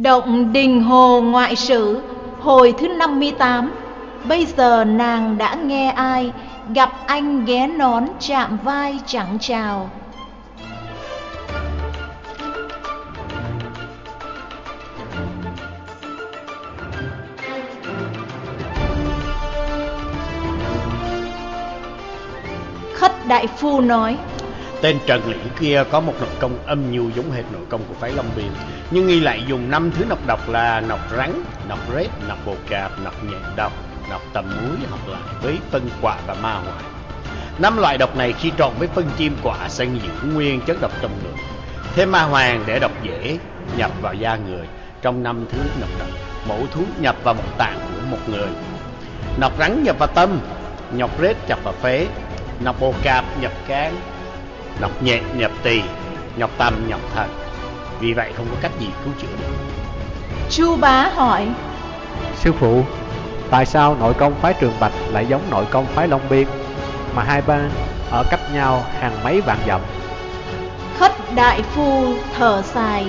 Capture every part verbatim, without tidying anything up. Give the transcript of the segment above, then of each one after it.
Động Đình Hồ Ngoại Sử hồi thứ năm mươi tám. Bây giờ nàng đã nghe ai, gặp anh ghé nón chạm vai chẳng chào. Khất Đại Phu nói: Tên Trần Liễn kia có một nội công âm nhu giống hệt nội công của phái Long Biên, nhưng y lại dùng năm thứ nọc độc là nọc rắn, nọc rết, nọc bồ cạp, nọc nhện độc, nọc tầm muối hợp lại với phân quả và ma hoại. Năm loại độc này khi trộn với phân chim quả sẽ giữ nguyên chất độc trong người. Thêm ma hoàng để độc dễ nhập vào da người. Trong năm thứ nọc độc, mẫu thú nhập vào một tạng của một người. Nọc rắn nhập vào tâm, nọc rết nhập vào phế, nọc bồ cạp nhập can, nọc nhện nhập tỳ, nọc tầm nhập thận. Vì vậy không có cách gì cứu chữa được. Chu Bá hỏi: Sư phụ, tại sao nội công phái Trường Bạch lại giống nội công phái Long Biên, mà hai bên ở cách nhau hàng mấy vạn dặm? Khất Đại Phu thở dài: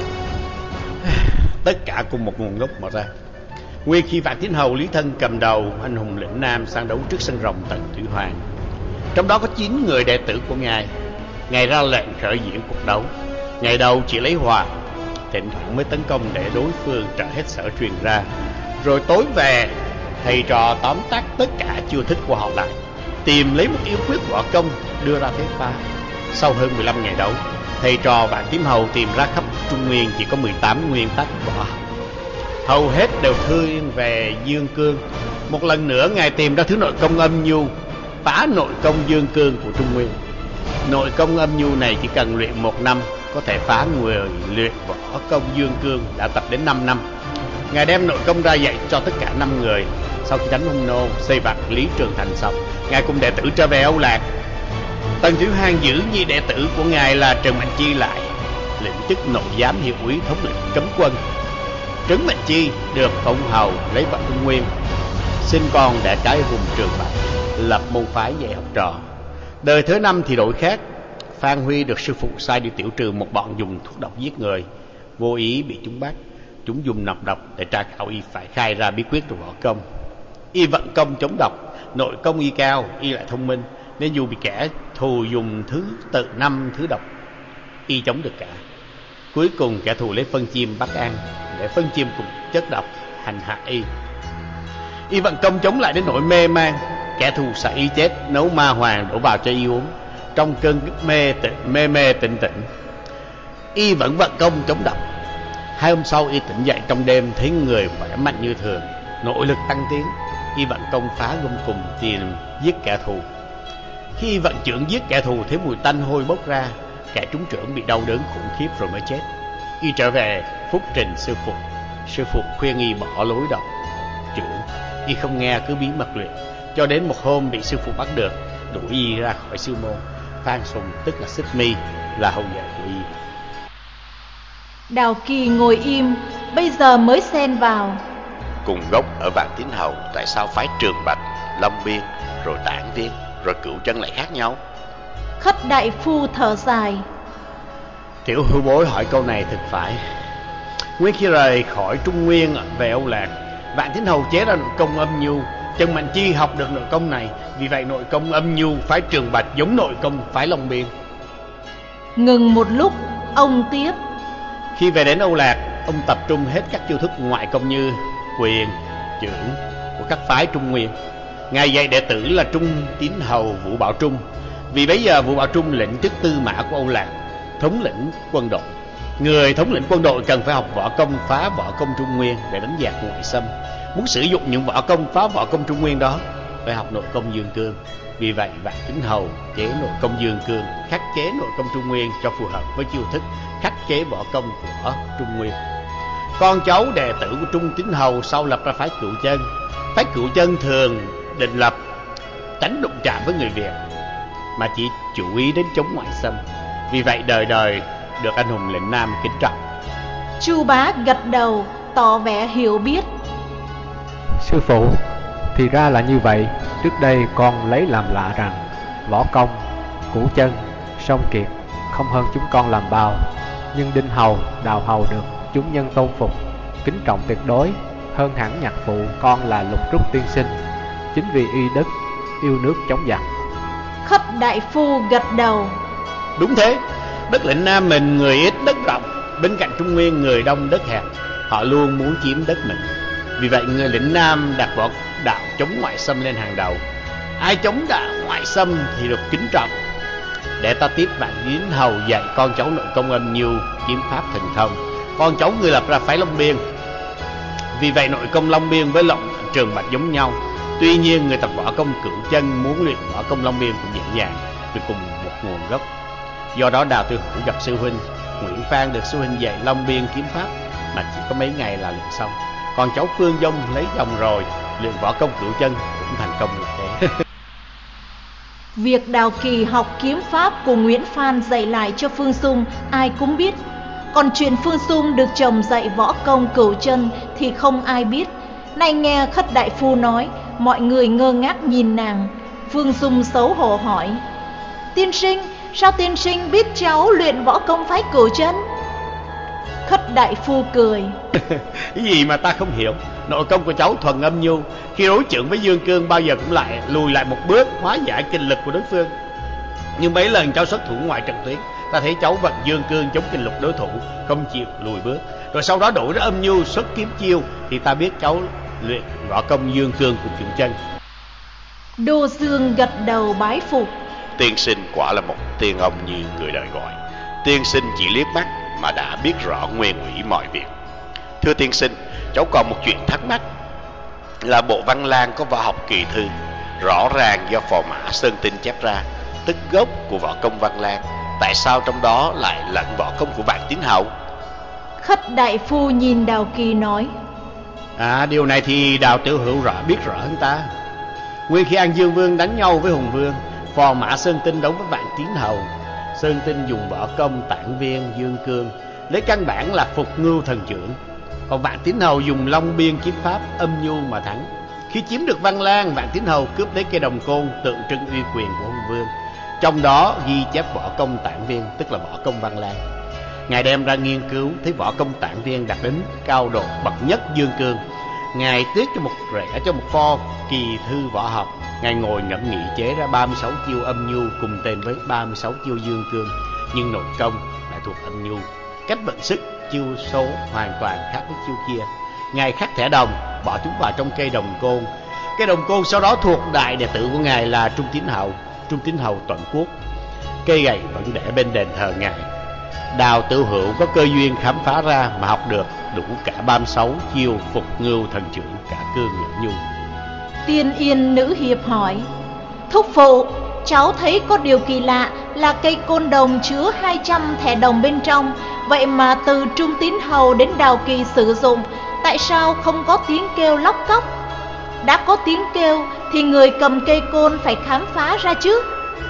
Tất cả cùng một nguồn gốc mà ra. Nguyên khi Vạn Tín Hầu Lý Thân cầm đầu anh hùng lĩnh Nam sang đấu trước sân rồng Tần Thủy Hoàng, trong đó có chín người đệ tử của ngài. Ngài ra lệnh khởi diễn cuộc đấu. Ngày đầu chỉ lấy hòa, thỉnh thoảng mới tấn công để đối phương trở hết sở truyền ra. Rồi tối về, thầy trò tóm tắt tất cả chiêu thức của họ lại, tìm lấy một yếu quyết võ công đưa ra thế phá. Sau hơn mười lăm ngày đấu, thầy trò Vạn Tín Hầu tìm ra khắp Trung Nguyên chỉ có mười tám nguyên tắc võ học, hầu hết đều thương về dương cương. Một lần nữa ngài tìm ra thứ nội công âm nhu, phá nội công dương cương của Trung Nguyên. Nội công âm nhu này chỉ cần luyện một năm có thể phá người luyện võ công dương cương đã tập đến năm năm. Ngài đem nội công ra dạy cho tất cả năm người. Sau khi đánh hung nô, xây vặt Lý Trường Thành xong, ngài cùng đệ tử trở về Âu Lạc. Tần Thủy Hoàng giữ nhị đệ tử của ngài là Trần Mạnh Chi lại, lĩnh chức nội giám hiệu úy thống lĩnh cấm quân. Trấn Mạnh Chi được phong hầu lấy vợ Trung Nguyên, sinh con đẻ cái vùng Trường Bạch, lập môn phái dạy học trò. Đời thứ năm thì đổi khác. Phan Huy được sư phụ sai đi tiểu trừ một bọn dùng thuốc độc giết người, vô ý bị chúng bắt. Chúng dùng nọc độc để tra khảo y phải khai ra bí quyết trong võ công. Y vận công chống độc, nội công y cao, y lại thông minh, nên dù bị kẻ thù dùng thứ tự năm thứ độc, y chống được cả. Cuối cùng kẻ thù lấy phân chim bắt ăn, để phân chim cùng chất độc hành hạ y. Y vận công chống lại đến nỗi mê man. Kẻ thù sợ y chết, nấu ma hoàng đổ vào cho y uống. Trong cơn mê tị, mê mê tịnh tịnh, y vẫn vận công chống độc. Hai hôm sau y tỉnh dậy trong đêm, thấy người khỏe mạnh như thường, nội lực tăng tiến. Y vận công phá gông cùng tìm giết kẻ thù. Khi y vận trưởng giết kẻ thù, thấy mùi tanh hôi bốc ra, kẻ trúng trưởng bị đau đớn khủng khiếp rồi mới chết. Y trở về phúc trình sư phụ. Sư phụ khuyên y bỏ lối độc trưởng, y không nghe, cứ bí mật luyện. Cho đến một hôm bị sư phụ bắt được, đuổi y ra khỏi sư môn. Phan Sùng tức là Xích Mi là hậu vệ của y. Đào Kỳ ngồi im, bây giờ mới xen vào: Cùng gốc ở Vạn Tín Hầu, tại sao phái Trường Bạch, Long Biên, rồi Tản Viên, rồi Cửu Chân lại khác nhau? Khất Đại Phu thở dài: Tiểu hữu bối hỏi câu này thật phải. Nguyên khi rời khỏi Trung Nguyên về Âu Lạc, Vạn Tín Hầu chế ra nội công âm nhu. Trần Mạnh Chi học được nội công này, vì vậy nội công âm nhu phái Trường Bạch giống nội công phái Long Biên. Ngừng một lúc, ông tiếp: Khi về đến Âu Lạc, ông tập trung hết các chiêu thức ngoại công như quyền, chưởng của các phái Trung Nguyên. Ngài dạy đệ tử là Trung Tín Hầu Vũ Bảo Trung. Vì bấy giờ Vũ Bảo Trung lĩnh chức tư mã của Âu Lạc, thống lĩnh quân đội. Người thống lĩnh quân đội cần phải học võ công phá võ công Trung Nguyên để đánh dẹp ngoại xâm. Muốn sử dụng những võ công phá võ công Trung Nguyên đó, phải học nội công dương cương. Vì vậy Vạn Tín Hầu chế nội công dương cương, khắc chế nội công Trung Nguyên cho phù hợp với chiêu thức khắc chế võ công của Trung Nguyên. Con cháu đệ tử của Trung Tín Hầu sau lập ra phái Cửu Chân. Phái Cửu Chân thường định lập tránh đụng chạm với người Việt, mà chỉ chú ý đến chống ngoại xâm. Vì vậy đời đời được anh hùng lĩnh Nam kính trọng. Chu Bá gật đầu tỏ vẻ hiểu biết: Sư phụ, thì ra là như vậy. Trước đây con lấy làm lạ rằng võ công Cửu Chân, Song Kiệt không hơn chúng con làm bao, nhưng Đinh Hầu, Đào Hầu được chúng nhân tôn phục, kính trọng tuyệt đối, hơn hẳn nhạc phụ con là Lục Trúc tiên sinh, chính vì y đức, yêu nước chống giặc. Khất đại phu gật đầu. Đúng thế, đất lĩnh Nam mình người ít đất rộng, bên cạnh Trung Nguyên người đông đất hẹp, họ luôn muốn chiếm đất mình. Vì vậy người lĩnh Nam đặt võ đạo chống ngoại xâm lên hàng đầu. Ai chống đạo ngoại xâm thì được kính trọng. Để ta tiếp Vạn Tín Hầu dạy con cháu nội công âm nhu, kiếm pháp thần thông. Con cháu người lập ra phái Long Biên. Vì vậy nội công Long Biên với Lộng Trường Bạch giống nhau. Tuy nhiên người tập võ công Cửu Chân muốn luyện võ công Long Biên cũng dễ dàng, vì cùng một nguồn gốc. Do đó Đào Tư Hữu gặp sư huynh Nguyễn Phan được sư huynh dạy Long Biên kiếm pháp mà chỉ có mấy ngày là luyện xong. Còn cháu Phương Dung lấy chồng rồi, luyện võ công Cửu Chân cũng thành công như thế. Việc Đào Kỳ học kiếm pháp của Nguyễn Phan dạy lại cho Phương Dung ai cũng biết. Còn chuyện Phương Dung được chồng dạy võ công Cửu Chân thì không ai biết. Nay nghe Khất đại phu nói, mọi người ngơ ngác nhìn nàng. Phương Dung xấu hổ hỏi: Tiên sinh, sao tiên sinh biết cháu luyện võ công phái Cửu Chân? Khất đại phu cười. Cái gì mà ta không hiểu. Nội công của cháu thuần âm nhu, khi đối chưởng với Dương Cương bao giờ cũng lại lùi lại một bước, hóa giải kinh lực của đối phương. Nhưng mấy lần cháu xuất thủ ngoài trận tuyến, ta thấy cháu vận Dương Cương chống kinh lực đối thủ, không chịu lùi bước. Rồi sau đó đổi ra âm nhu xuất kiếm chiêu, thì ta biết cháu luyện võ công Dương Cương của Cửu Chân. Đô Dương gật đầu bái phục. Tiên sinh quả là một tiên ông như người đời gọi. Tiên sinh chỉ liếc mắt mà đã biết rõ nguyên ủy mọi việc. Thưa tiên sinh, cháu còn một chuyện thắc mắc là bộ Văn Lang có võ học kỳ thư, rõ ràng do Phò Mã Sơn Tinh chép ra, tức gốc của võ công Văn Lang. Tại sao trong đó lại lẫn võ công của Vạn Tín Hầu? Khất đại phu nhìn Đào Kỳ nói: À, điều này thì Đào Tiểu Hữu rõ biết rõ hơn ta. Nguyên khi An Dương Vương đánh nhau với Hùng Vương, Phò Mã Sơn Tinh đấu với Vạn Tín Hầu. Sơn Tinh dùng võ công Tản Viên, Dương Cương, lấy căn bản là Phục Ngưu Thần Chưởng. Còn Vạn Tín Hầu dùng Long Biên kiếm pháp âm nhu mà thắng. Khi chiếm được Văn Lang, Vạn Tín Hầu cướp lấy cây đồng côn tượng trưng uy quyền của Hùng Vương. Trong đó ghi chép võ công Tản Viên, tức là võ công Văn Lang. Ngài đem ra nghiên cứu, thấy võ công Tản Viên đạt đến cao độ bậc nhất Dương Cương. Ngài tiếc cho một rẻ cho một pho kỳ thư võ học. Ngài ngồi ngẫm nghĩ chế ra ba mươi sáu chiêu âm nhu cùng tên với ba mươi sáu chiêu Dương Cương, nhưng nội công lại thuộc âm nhu. Cách vận sức, chiêu số hoàn toàn khác với chiêu kia. Ngài khắc thẻ đồng, bỏ chúng vào trong cây đồng côn. Cây đồng côn sau đó thuộc đại đệ tử của ngài là Trung Tín Hầu, Trung Tín Hầu Tuận Quốc. Cây gậy vẫn để bên đền thờ ngài. Đào Tử Hữu có cơ duyên khám phá ra mà học được đủ cả ba mươi sáu chiêu Phục Ngưu Thần Chưởng, cả cương lẫn nhu. Tiên Yên nữ hiệp hỏi: Thúc phụ, cháu thấy có điều kỳ lạ là cây côn đồng chứa hai trăm thẻ đồng bên trong. Vậy mà từ Trung Tín Hầu đến Đào Kỳ sử dụng, tại sao không có tiếng kêu lóc cóc? Đã có tiếng kêu thì người cầm cây côn phải khám phá ra chứ.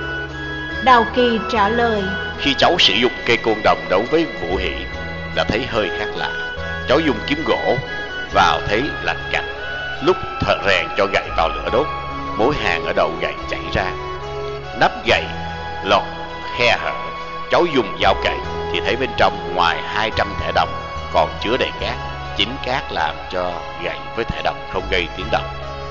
Đào Kỳ trả lời: Khi cháu sử dụng cây côn đồng đấu với Vũ Hỷ, đã thấy hơi khác lạ. Cháu dùng kiếm gỗ vào thấy lạnh cạnh. Lúc thợ rèn cho gậy vào lửa đốt, mối hàn ở đầu gậy chảy ra, nắp gậy lọt khe hở. Cháu dùng dao cày thì thấy bên trong ngoài hai trăm thẻ đồng còn chứa đầy cát. Chính cát làm cho gậy với thẻ đồng không gây tiếng động.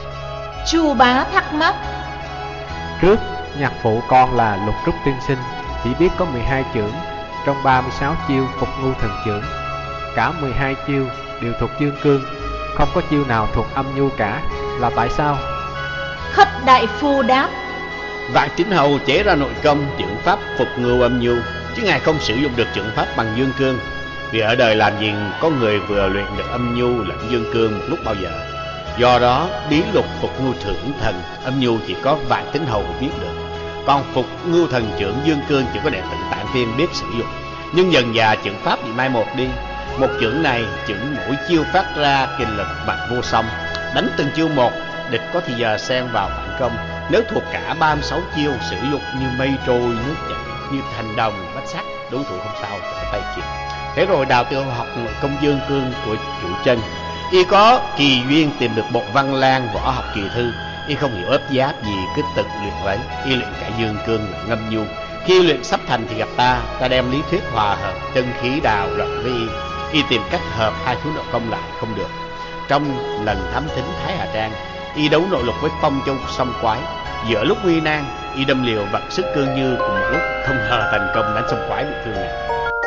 Chu Bá thắc mắc: Trước, nhạc phụ con là Lục Trúc tiên sinh chỉ biết có mười hai chưởng trong ba mươi sáu chiêu Phục Ngưu Thần Chưởng. Cả mười hai chiêu đều thuộc Dương Cương, không có chiêu nào thuộc âm nhu cả, là tại sao? Khất đại phu đáp: Vạn Tín Hầu chế ra nội công chưởng pháp Phục Ngưu âm nhu, chứ ngài không sử dụng được chưởng pháp bằng Dương Cương. Vì ở đời làm gì có người vừa luyện được âm nhu lẫn Dương Cương một lúc bao giờ. Do đó bí lục Phục Ngưu Thưởng Thần âm nhu chỉ có Vạn Tín Hầu biết được. Còn Phục Ngưu Thần Chưởng Dương Cương chỉ có đệ tử Tản Viên biết sử dụng. Nhưng dần dà chưởng pháp bị mai một đi. Một chưởng này chưởng mỗi chiêu phát ra kinh lực bạc vô song, đánh từng chiêu một, địch có thì giờ xen vào phản công. Nếu thuộc cả ba mươi sáu chiêu sử dụng như mây trôi nước chảy, như thành đồng bách sắt, đối thủ không sao trở tay kịp. Thế rồi Đào Tiểu học nội công Dương Cương của Cửu Chân. Y có kỳ duyên tìm được bộ Văn Lang võ học kỳ thư. Y không hiểu ấp giáp gì, cứ tự luyện lấy. Y luyện cả Dương Cương lẫn ngâm nhu. Khi luyện sắp thành thì gặp ta, ta đem lý thuyết hòa hợp chân khí đào luận với Y. Y tìm cách hợp hai thứ nội công lại không được. Trong lần thám thính Thái Hà Trang, Y đấu nội lực với Phong Châu Song Quái. Giữa lúc nguy nan, Y đâm liều vận sức cương như cùng một lúc, không ngờ thành công đánh Song Quái bị thương nặng.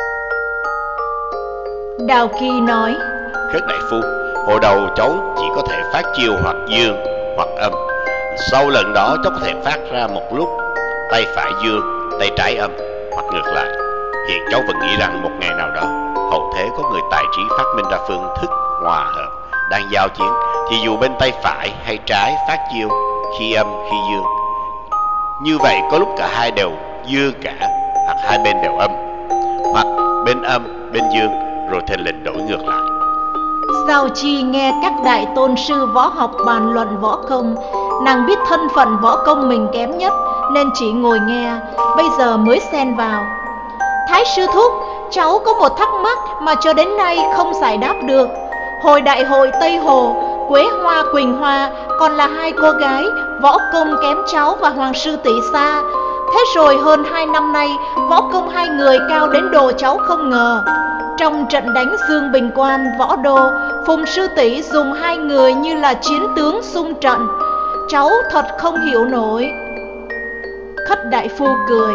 Đào Kỳ nói: Khất đại phu, hồi đầu cháu chỉ có thể phát chiêu hoặc dương hoặc âm. Sau lần đó cháu có thể phát ra một lúc tay phải dương, tay trái âm, hoặc ngược lại. Hiện cháu vẫn nghĩ rằng một ngày nào đó hậu thế có người tài trí phát minh ra phương thức hòa hợp. Đang giao chiến thì dù bên tay phải hay trái phát chiêu, khi âm khi dương, như vậy có lúc cả hai đều dương cả, hoặc hai bên đều âm, hoặc bên âm bên dương, rồi thình lình đổi ngược lại. Giao Chi nghe các đại tôn sư võ học bàn luận võ công. Nàng biết thân phận võ công mình kém nhất nên chỉ ngồi nghe, bây giờ mới xen vào: Thái sư thúc, cháu có một thắc mắc mà cho đến nay không giải đáp được. Hồi đại hội Tây Hồ, Quế Hoa Quỳnh Hoa còn là hai cô gái, võ công kém cháu và Hoàng sư tỷ xa. Thế rồi hơn hai năm nay, võ công hai người cao đến độ cháu không ngờ. Trong trận đánh Dương Bình Quan, Võ Đô, Phùng sư tỷ dùng hai người như là chiến tướng xung trận. Cháu thật không hiểu nổi. Khất đại phu cười: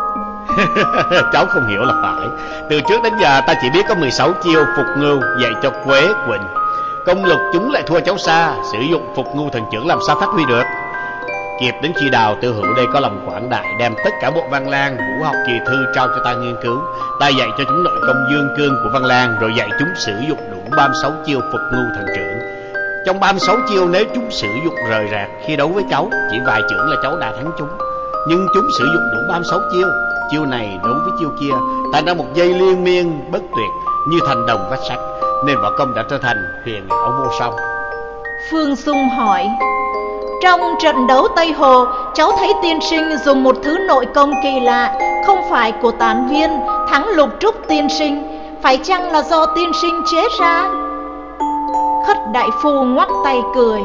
Cháu không hiểu là phải. Từ trước đến giờ ta chỉ biết có mười sáu chiêu Phục Ngưu dạy cho Quế Quỳnh. Công lực chúng lại thua cháu xa, sử dụng Phục Ngưu thần trưởng làm sao phát huy được. Kịp đến khi Đào Tư Hữu đây có lòng quảng đại, đem tất cả bộ Văn Lang vũ học kỳ thư trao cho ta nghiên cứu. Ta dạy cho chúng nội công dương cương của Văn Lang, rồi dạy chúng sử dụng đủ ba mươi sáu chiêu Phục Ngưu thần trưởng. Trong ba mươi sáu chiêu, nếu chúng sử dụng rời rạc khi đấu với cháu, chỉ vài chưởng là cháu đã thắng chúng. Nhưng chúng sử dụng đủ ba mươi sáu chiêu, chiêu này đấu với chiêu kia, thành ra một dây liên miên bất tuyệt như thành đồng vách sắt, nên võ công đã trở thành huyền ảo vô song. Phương Dung hỏi: Trong trận đấu Tây Hồ, cháu thấy tiên sinh dùng một thứ nội công kỳ lạ, không phải của Tán Viên, thắng Lục Trúc tiên sinh, phải chăng là do tiên sinh chế ra? Khất đại phu ngoắc tay cười: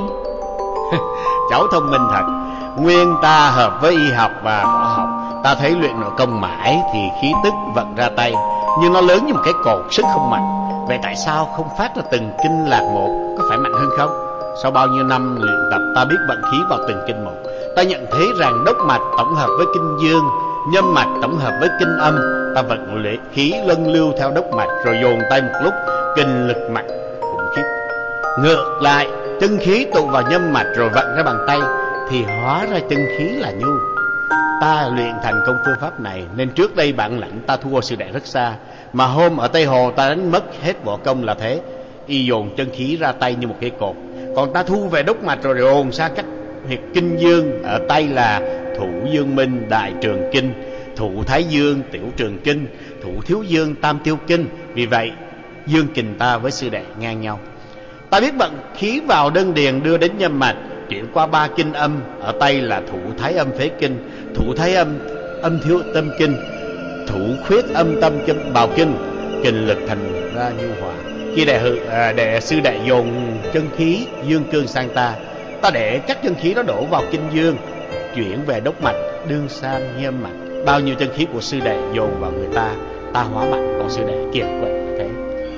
Cháu thông minh thật. Nguyên ta hợp với y học và võ học, ta thấy luyện nội công mãi thì khí tức vận ra tay, nhưng nó lớn như một cái cột, sức không mạnh. Vậy tại sao không phát ra từng kinh lạc một, có phải mạnh hơn không? Sau bao nhiêu năm luyện tập, ta biết vận khí vào từng kinh một. Ta nhận thấy rằng đốc mạch tổng hợp với kinh dương, nhâm mạch tổng hợp với kinh âm. Ta vận luyện khí luân lưu theo đốc mạch, rồi dồn tay một lúc, kinh lực mạnh khủng khiếp. Ngược lại, chân khí tụ vào nhâm mạch rồi vận ra bàn tay, thì hóa ra chân khí là nhu. Ta luyện thành công phương pháp này, nên trước đây bản lãnh ta thua sư đệ rất xa. Mà hôm ở Tây Hồ ta đánh mất hết võ công là thế. Y dồn chân khí ra tay như một cây cột, còn ta thu về đốc mạch rồi dồn xa cách huyệt kinh dương. Ở tay là thủ dương minh đại trường kinh, thủ thái dương tiểu trường kinh, thủ thiếu dương tam tiêu kinh. Vì vậy dương kình ta với sư đệ ngang nhau. Ta biết vận khí vào đơn điền đưa đến nhâm mạch, chuyển qua ba kinh âm. Ở tay là thủ thái âm phế kinh, thủ thái âm âm thiếu tâm kinh, thủ khuyết âm tâm kinh bào kinh. Kinh lực thành ra nhu hòa. Khi đệ, à, đệ sư đệ dồn chân khí dương cương sang ta, ta để các chân khí đó đổ vào kinh dương, chuyển về đốc mạch đương sang nhâm mạch. Bao nhiêu chân khí của sư đệ dồn vào người ta, ta hóa mạnh, còn sư đệ kiệt vậy là thế.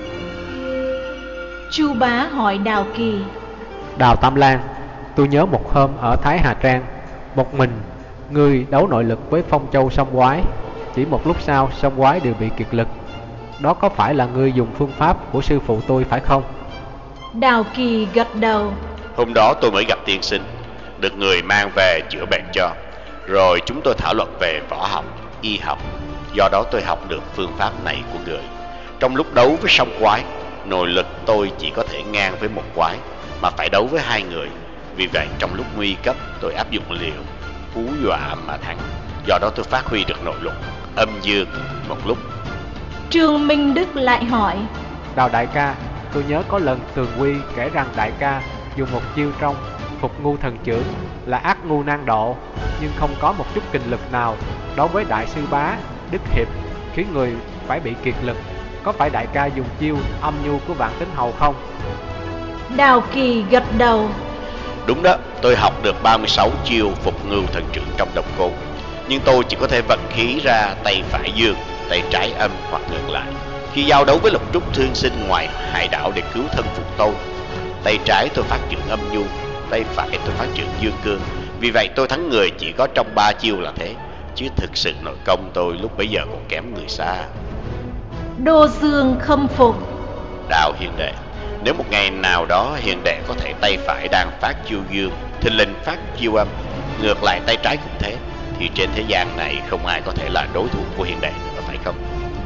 Chu Bá hỏi Đào Kỳ: Đào Tam Lang, tôi nhớ một hôm ở Thái Hà Trang, một mình ngươi đấu nội lực với Phong Châu Song Quái. Chỉ một lúc sau Song Quái đều bị kiệt lực. Đó có phải là ngươi dùng phương pháp của sư phụ tôi phải không? Đào Kỳ gật đầu. Hôm đó tôi mới gặp tiên sinh, được người mang về chữa bệnh cho. Rồi chúng tôi thảo luận về võ học, y học. Do đó tôi học được phương pháp này của người. Trong lúc đấu với Song Quái, nội lực tôi chỉ có thể ngang với một quái, mà phải đấu với hai người. Vì vậy trong lúc nguy cấp tôi áp dụng liều hú dọa mà thắng. Do đó tôi phát huy được nội lực âm dương một lúc. Trương Minh Đức lại hỏi: Đào đại ca, tôi nhớ có lần Tường Quy kể rằng đại ca dùng một chiêu trong Phục Ngưu thần trưởng là ác ngu nan độ, nhưng không có một chút kình lực nào đối với đại sư bá Đức Hiệp, khiến người phải bị kiệt lực. Có phải đại ca dùng chiêu âm nhu của Vạn Tính Hầu không? Đào Kỳ gật đầu. Đúng đó, tôi học được ba mươi sáu chiêu Phục Ngưu thần trưởng trong độc cô, nhưng tôi chỉ có thể vận khí ra tay phải dương, tay trái âm hoặc ngược lại. Khi giao đấu với Lục Trúc Thương Sinh ngoài hải đảo để cứu thân phụ tôi, tay trái tôi phát trưởng âm nhu, tay phải tôi phát trưởng dương cương. Vì vậy tôi thắng người chỉ có trong ba chiêu là thế, chứ thực sự nội công tôi lúc bấy giờ còn kém người xa. Đô Dương khâm phục. Đào hiền đệ, nếu một ngày nào đó hiền đệ có thể tay phải đang phát chiêu dương, thình lình phát chiêu âm, ngược lại tay trái cũng thế, thì trên thế gian này không ai có thể là đối thủ của hiền đệ nữa, phải không?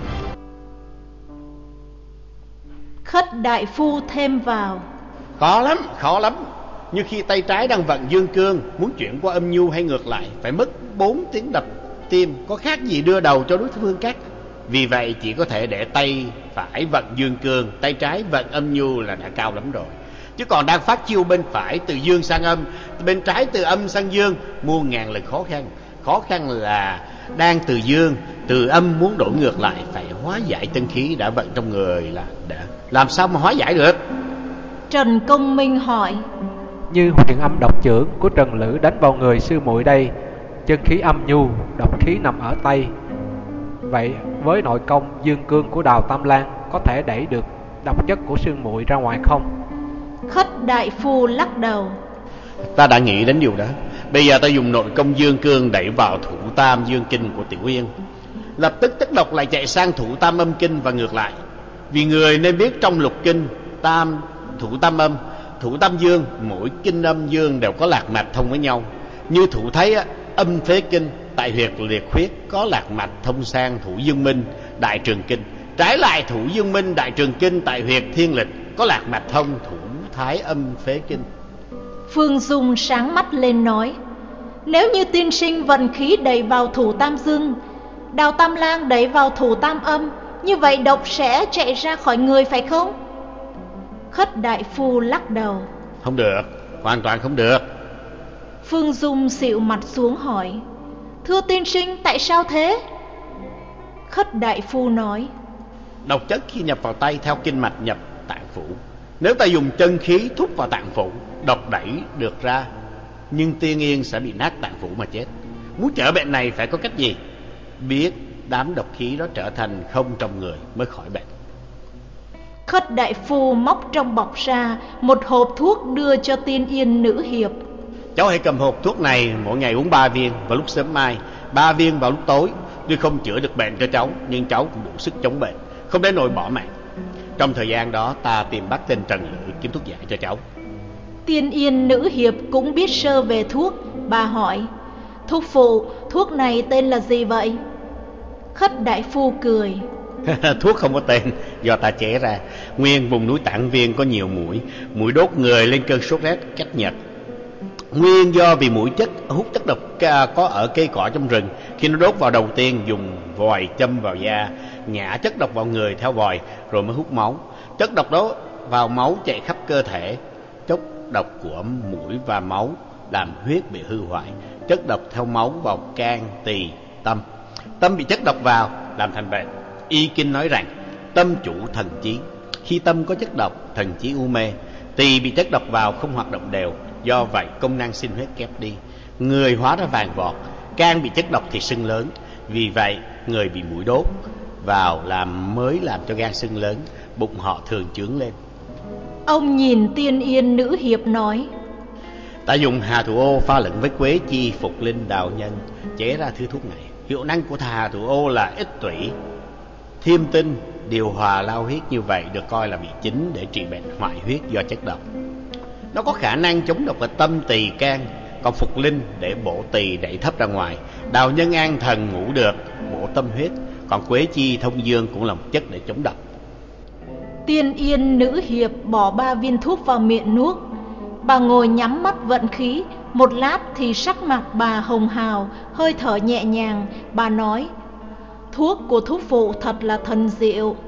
Khất đại phu thêm vào. Khó lắm, khó lắm. Như khi tay trái đang vận dương cương, muốn chuyển qua âm nhu hay ngược lại phải mất bốn tiếng đập tim, có khác gì đưa đầu cho đối phương cắt. Vì vậy chỉ có thể để tay phải vận dương cương, tay trái vận âm nhu là đã cao lắm rồi. Chứ còn đang phát chiêu bên phải từ dương sang âm, bên trái từ âm sang dương, muôn ngàn lần khó khăn. Khó khăn là đang từ dương, từ âm muốn đổi ngược lại phải hóa giải chân khí đã vận trong người, là đã làm sao mà hóa giải được? Trần Công Minh hỏi. Như huyền âm độc chưởng của Trần Lữ đánh vào người sư muội đây, chân khí âm nhu, độc khí nằm ở tay. Vậy với nội công dương cương của Đào Tam Lang có thể đẩy được độc chất của sư muội ra ngoài không? Khất đại phu lắc đầu. Ta đã nghĩ đến điều đó. Bây giờ ta dùng nội công dương cương đẩy vào thủ tam dương kinh của Tiểu Uyên, lập tức chất độc lại chạy sang thủ tam âm kinh và ngược lại. Vì người nên biết trong lục kinh tam thủ tam âm, thủ tam dương, mỗi kinh âm dương đều có lạc mạch thông với nhau. Như thủ thấy âm phế kinh tại huyệt liệt huyết có lạc mạch thông sang thủ dương minh, đại trường kinh. Trái lại thủ dương minh, đại trường kinh tại huyệt thiên lịch có lạc mạch thông thủ thái âm phế kinh. Phương Dung sáng mắt lên nói, nếu như tiên sinh vận khí đẩy vào thủ tam dương, Đào Tam Lang đẩy vào thủ tam âm, như vậy độc sẽ chạy ra khỏi người phải không? Khất đại phu lắc đầu. Không được, hoàn toàn không được. Phương Dung xịu mặt xuống hỏi, thưa tiên sinh, tại sao thế? Khất đại phu nói, độc chất khi nhập vào tay theo kinh mạch nhập tạng phủ, nếu ta dùng chân khí thúc vào tạng phủ, độc đẩy được ra, nhưng Tiên Yên sẽ bị nát tạng phủ mà chết. Muốn chữa bệnh này phải có cách gì? Biết đám độc khí đó trở thành không trong người mới khỏi bệnh. Khất đại phu móc trong bọc ra một hộp thuốc đưa cho Tiên Yên nữ hiệp. Cháu hãy cầm hộp thuốc này, mỗi ngày uống ba viên vào lúc sớm mai, ba viên vào lúc tối. Tuy không chữa được bệnh cho cháu, nhưng cháu cũng đủ sức chống bệnh, không đến nỗi bỏ mạng. Trong thời gian đó ta tìm bắt tên Trần Lữ kiếm thuốc giải cho cháu. Tiên Yên nữ hiệp cũng biết sơ về thuốc. Bà hỏi, thúc phụ, thuốc này tên là gì vậy? Khất đại phu cười. Thuốc không có tên, do ta chế ra. Nguyên vùng núi Tạng Viên có nhiều muỗi, muỗi đốt người lên cơn sốt rét cách nhật. Nguyên do vì muỗi chất hút chất độc có ở cây cỏ trong rừng. Khi nó đốt vào đầu tiên, dùng vòi châm vào da, nhả chất độc vào người theo vòi, rồi mới hút máu. Chất độc đó vào máu chạy khắp cơ thể. Chất độc của muỗi và máu làm huyết bị hư hoại. Chất độc theo máu vào can, tỳ, tâm. Tâm bị chất độc vào làm thành bệnh. Y kinh nói rằng tâm chủ thần trí. Khi tâm có chất độc, thần trí u mê. Tỳ bị chất độc vào không hoạt động đều, do vậy công năng sinh huyết kém đi, người hóa ra vàng vọt. Can bị chất độc thì sưng lớn, vì vậy người bị muỗi đốt vào làm mới làm cho gan sưng lớn, bụng họ thường chướng lên. Ông nhìn Tiên Yên nữ hiệp nói, ta dùng hà thủ ô pha lẫn với quế chi, phục linh, đào nhân chế ra thứ thuốc này. Hiệu năng của hà thủ ô là ích tủy, thiêm tinh, điều hòa lao huyết, như vậy được coi là vị chính để trị bệnh hoại huyết do chất độc. Nó có khả năng chống độc ở tâm, tỳ, can. Còn phục linh để bổ tỳ đẩy thấp ra ngoài, đào nhân an thần ngủ được, bổ tâm huyết. Còn quế chi thông dương cũng là một chất để chống độc. Tiên Yên nữ hiệp bỏ ba viên thuốc vào miệng nuốt. Bà ngồi nhắm mắt vận khí. Một lát thì sắc mặt bà hồng hào, hơi thở nhẹ nhàng. Bà nói, thuốc của thúc phụ thật là thần diệu.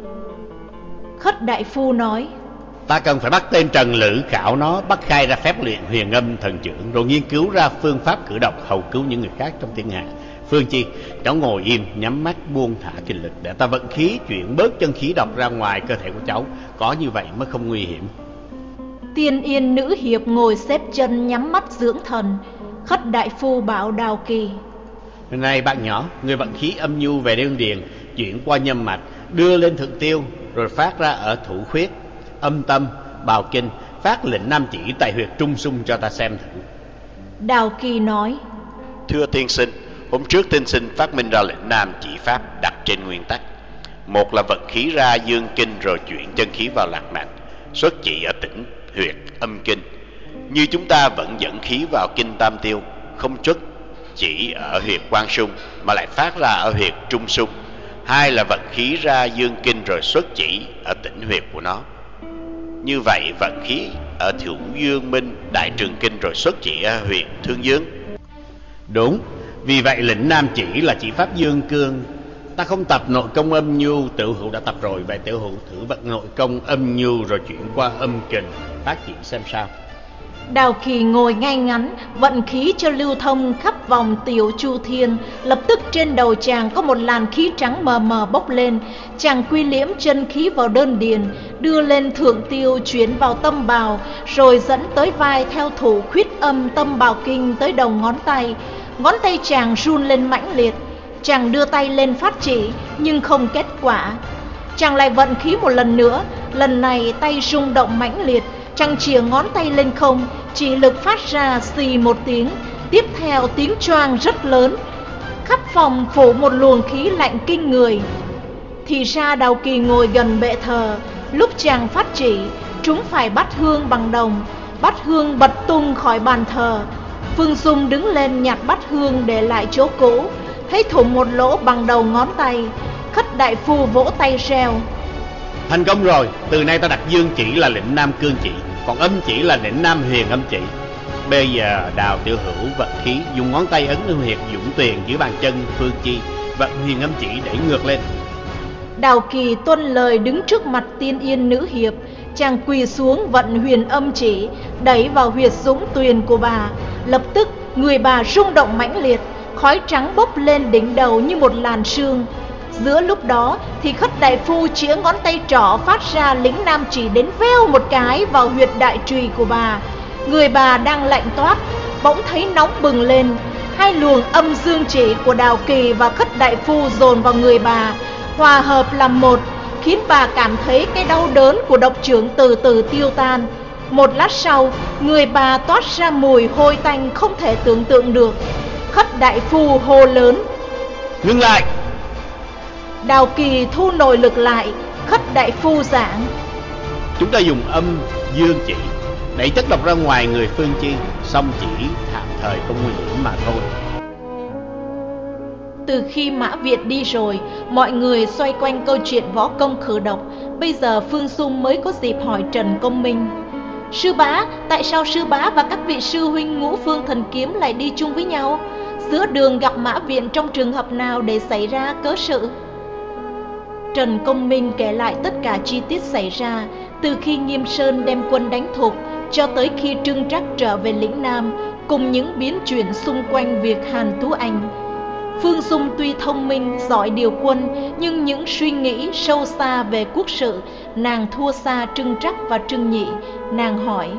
Khất đại phu nói, ta cần phải bắt tên Trần Lữ, khảo nó, bắt khai ra phép luyện huyền âm thần trưởng, rồi nghiên cứu ra phương pháp cử độc hầu cứu những người khác trong thiên hạ. Phương Chi, cháu ngồi im, nhắm mắt buông thả kinh lực để ta vận khí chuyển bớt chân khí độc ra ngoài cơ thể của cháu. Có như vậy mới không nguy hiểm. Tiên Yên nữ hiệp ngồi xếp chân nhắm mắt dưỡng thần. Khất đại phu bảo Đào Kỳ, này bạn nhỏ, người vận khí âm nhu về đương điền, chuyển qua nhâm mạch, đưa lên Thượng Tiêu, rồi phát ra ở Thủ Khuyết, Âm Tâm, Bào Kinh, phát lệnh nam chỉ tại huyệt Trung Xung cho ta xem thử. Đào Kỳ nói: Thưa tiên sinh, hôm trước tiên sinh phát minh ra lệnh nam chỉ pháp đặt trên nguyên tắc: một là vận khí ra dương kinh rồi chuyển chân khí vào lạc mạch, xuất chỉ ở tỉnh huyệt âm kinh. Như chúng ta vẫn dẫn khí vào kinh tam tiêu, không xuất chỉ ở huyệt quang sung mà lại phát ra ở huyệt trung sung. Hai là vận khí ra dương kinh rồi xuất chỉ ở tỉnh huyệt của nó. Như vậy vận khí ở Thiểu Dương Minh đại trường kinh rồi xuất chỉ ở huyệt thương dương. Đúng, vì vậy lệnh nam chỉ là chỉ pháp dương cương. Ta không tập nội công âm nhu, tiểu hữu đã tập rồi. Vậy tiểu hữu thử vận nội công âm nhu rồi chuyển qua âm kình, tác chỉ xem sao. Đào Kỳ ngồi ngay ngắn, vận khí cho lưu thông khắp vòng tiểu chu thiên. Lập tức trên đầu chàng có một làn khí trắng mờ mờ bốc lên. Chàng quy liễm chân khí vào đơn điền, đưa lên thượng tiêu, chuyển vào tâm bào, rồi dẫn tới vai theo thủ khuyết âm tâm bào kinh tới đầu ngón tay. Ngón tay chàng run lên mãnh liệt. Chàng đưa tay lên phát chỉ, nhưng không kết quả. Chàng lại vận khí một lần nữa. Lần này tay rung động mãnh liệt. Chàng chìa ngón tay lên không, chỉ lực phát ra xì một tiếng. Tiếp theo tiếng choang rất lớn. Khắp phòng phủ một luồng khí lạnh kinh người. Thì ra Đào Kỳ ngồi gần bệ thờ. Lúc chàng phát chỉ, chúng phải bắt hương bằng đồng. Bắt hương bật tung khỏi bàn thờ. Phương Dung đứng lên nhặt bắt hương để lại chỗ cũ. Thấy thủng một lỗ bằng đầu ngón tay. Khất đại phu vỗ tay reo: Thành công rồi, từ nay ta đặt dương chỉ là lệnh nam cương chỉ, còn âm chỉ là lệnh nam huyền âm chỉ. Bây giờ Đào tiểu hữu vận khí, dùng ngón tay ấn lên huyệt dũng tuyền dưới bàn chân phương chi, vận huyền âm chỉ đẩy ngược lên. Đào Kỳ tuân lời đứng trước mặt tiên yên nữ hiệp. Chàng quỳ xuống vận huyền âm chỉ, đẩy vào huyệt dũng tuyền của bà. Lập tức người bà rung động mãnh liệt, khói trắng bốc lên đỉnh đầu như một làn sương. Giữa lúc đó thì Khất đại phu chĩa ngón tay trỏ phát ra lĩnh nam chỉ đến veo một cái vào huyệt đại trùy của bà. Người bà đang lạnh toát, bỗng thấy nóng bừng lên. Hai luồng âm dương chỉ của Đào Kỳ và Khất đại phu dồn vào người bà, hòa hợp làm một, khiến bà cảm thấy cái đau đớn của độc chưởng từ từ tiêu tan. Một lát sau, người bà toát ra mùi hôi tanh không thể tưởng tượng được. Khất đại phu hô lớn: Ngưng lại! Đào Kỳ thu nội lực lại. Khất đại phu giảng: Chúng ta dùng âm dương chỉ đẩy chất độc ra ngoài người phương chi, xong chỉ tạm thời không nguy hiểm mà thôi. Từ khi Mã Việt đi rồi, mọi người xoay quanh câu chuyện võ công khử độc. Bây giờ Phương Dung mới có dịp hỏi Trần Công Minh: Sư bá, tại sao sư bá và các vị sư huynh Ngũ Phương Thần Kiếm lại đi chung với nhau? Giữa đường gặp Mã Viện trong trường hợp nào để xảy ra cớ sự? Trần Công Minh kể lại tất cả chi tiết xảy ra, từ khi Nghiêm Sơn đem quân đánh Thục cho tới khi Trưng Trắc trở về lĩnh Nam, cùng những biến chuyển xung quanh việc Hàn Tú Anh. Phương Dung tuy thông minh, giỏi điều quân, nhưng những suy nghĩ sâu xa về quốc sự, nàng thua xa Trưng Trắc và Trưng Nhị. Nàng hỏi: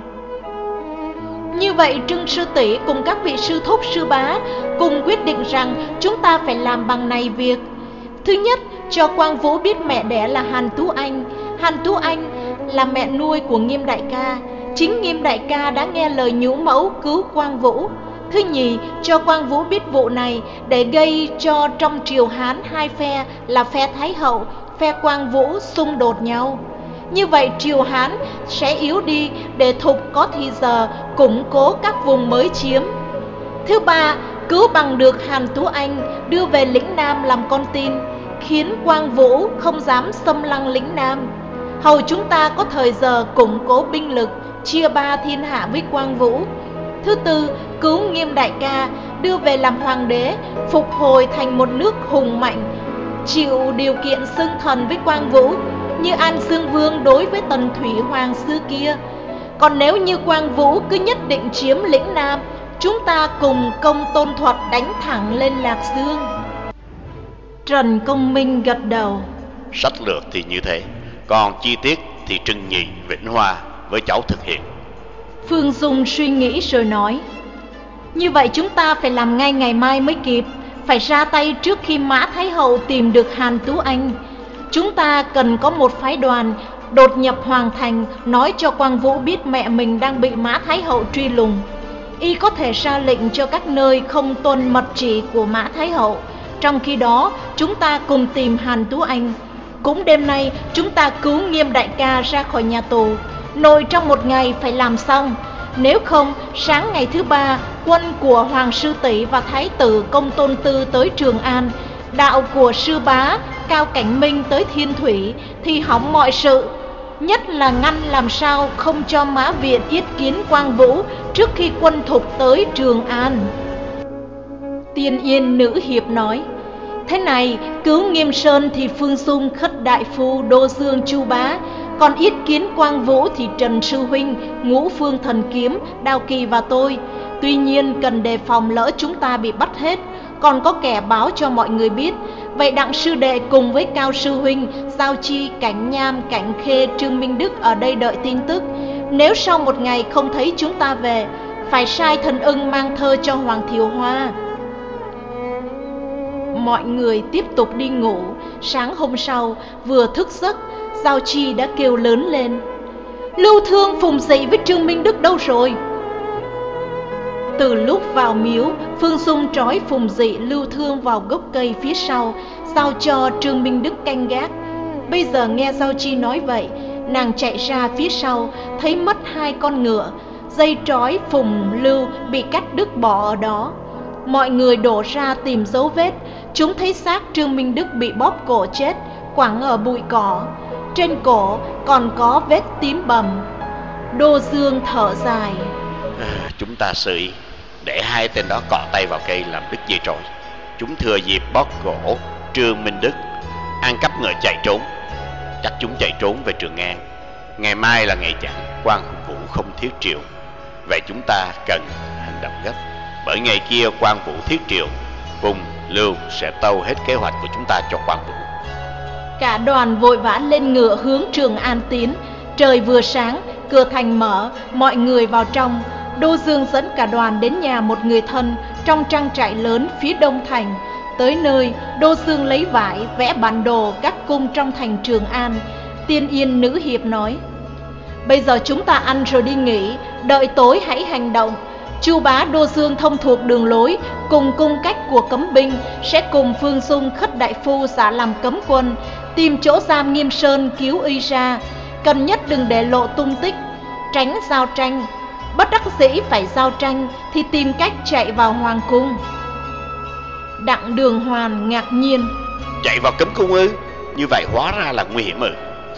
Như vậy Trưng sư tỷ cùng các vị sư thúc sư bá cùng quyết định rằng chúng ta phải làm bằng này việc. Thứ nhất, cho Quang Vũ biết mẹ đẻ là Hàn Tú Anh. Hàn Tú Anh là mẹ nuôi của Nghiêm đại ca. Chính Nghiêm đại ca đã nghe lời nhũ mẫu cứu Quang Vũ. Thứ nhì, cho Quang Vũ biết vụ này để gây cho trong triều Hán hai phe là phe Thái Hậu, phe Quang Vũ xung đột nhau. Như vậy triều Hán sẽ yếu đi để Thục có thì giờ củng cố các vùng mới chiếm. Thứ ba, cứu bằng được Hàn Tú Anh đưa về lĩnh Nam làm con tin, khiến Quang Vũ không dám xâm lăng lĩnh Nam. Hầu chúng ta có thời giờ củng cố binh lực, chia ba thiên hạ với Quang Vũ. Thứ tư, cứu Nghiêm đại ca đưa về làm hoàng đế, phục hồi thành một nước hùng mạnh, chịu điều kiện xưng thần với Quang Vũ, như An Dương Vương đối với Tần Thủy Hoàng xưa kia. Còn nếu như Quang Vũ cứ nhất định chiếm lĩnh Nam, chúng ta cùng Công Tôn Thuật đánh thẳng lên Lạc Dương. Trần Công Minh gật đầu. Sách lược thì như thế, còn chi tiết thì Trưng Nhị, Vĩnh Hoa với cháu thực hiện. Phương Dung suy nghĩ rồi nói: Như vậy chúng ta phải làm ngay ngày mai mới kịp, phải ra tay trước khi Mã Thái Hậu tìm được Hàn Tú Anh. chúng ta cần có một phái đoàn đột nhập hoàng thành, nói cho Quang Vũ biết mẹ mình đang bị Mã Thái Hậu truy lùng. Y có thể ra lệnh cho các nơi không tuân mật chỉ của Mã Thái Hậu. Trong khi đó, chúng ta cùng tìm Hàn Tú Anh. Cũng đêm nay, chúng ta cứu Nghiêm đại ca ra khỏi nhà tù. Nội trong một ngày phải làm xong. Nếu không, sáng ngày thứ ba, quân của Hoàng Sư Tỷ và Thái tử Công Tôn Tư tới Trường An, đạo của Sư Bá Cao Cảnh Minh tới Thiên Thủy, thì hỏng mọi sự. Nhất là ngăn làm sao không cho Mã Viện yết kiến Quang Vũ trước khi quân thục tới Trường An. Tiên Yên Nữ Hiệp nói: thế này, cứu Nghiêm Sơn thì Phương Xung, Khất Đại Phu, Đô Dương, Chu Bá, còn yết kiến Quang Vũ thì Trần Sư Huynh, Ngũ Phương Thần Kiếm, Đao Kỳ và tôi. Tuy nhiên cần đề phòng lỡ chúng ta bị bắt hết, còn có kẻ báo cho mọi người biết. Vậy Đặng sư đệ cùng với Cao sư huynh, Giao Chi, Cảnh Nham, Cảnh Khê, Trương Minh Đức ở đây đợi tin tức. Nếu sau một ngày không thấy chúng ta về, phải sai Thần Ưng mang thơ cho Hoàng Thiều Hoa. Mọi người tiếp tục đi ngủ. Sáng hôm sau, vừa thức giấc, Giao Chi đã kêu lớn lên: Lưu Thương, Phùng Dị với Trương Minh Đức đâu rồi? Từ lúc vào miếu, Phương Xung trói Phùng Dị, Lưu Thương vào gốc cây phía sau, giao cho Trương Minh Đức canh gác. Bây giờ nghe Giao Chi nói vậy, nàng chạy ra phía sau, thấy mất hai con ngựa, dây trói Phùng Lưu bị cắt đứt bỏ ở đó. Mọi người đổ ra tìm dấu vết, chúng thấy xác Trương Minh Đức bị bóp cổ chết, quẳng ở bụi cỏ. Trên cổ còn có vết tím bầm. Đô Dương thở dài: à, chúng ta xử để hai tên đó cọ tay vào cây làm đứt dây trói. Chúng thừa dịp bóp cổ Trương Minh Đức, ăn cắp ngựa chạy trốn. Chắc chúng chạy trốn về Trường An. Ngày mai là ngày chẵn, Quan Vũ không thiết triệu. Vậy chúng ta cần hành động gấp, bởi ngày kia Quan Vũ thiết triệu, Phùng, Lưu sẽ tâu hết kế hoạch của chúng ta cho Quan Vũ. Cả đoàn vội vã lên ngựa hướng Trường An tiến. Trời vừa sáng, cửa thành mở, mọi người vào trong. Đô Dương dẫn cả đoàn đến nhà một người thân trong trang trại lớn phía đông thành. Tới nơi, Đô Dương lấy vải vẽ bản đồ các cung trong thành Trường An. Tiên Yên Nữ Hiệp nói: bây giờ chúng ta ăn rồi đi nghỉ, đợi tối hãy hành động. Chu Bá, Đô Dương thông thuộc đường lối cùng cung cách của cấm binh, sẽ cùng Phương Xung, Khất Đại Phu giả làm cấm quân, tìm chỗ giam Nghiêm Sơn cứu y ra. Cần nhất đừng để lộ tung tích, tránh giao tranh. Bất đắc dĩ phải giao tranh thì tìm cách chạy vào hoàng cung. Đặng Đường Hoàn ngạc nhiên: chạy vào cấm cung ư? Như vậy hóa ra là nguy hiểm ư?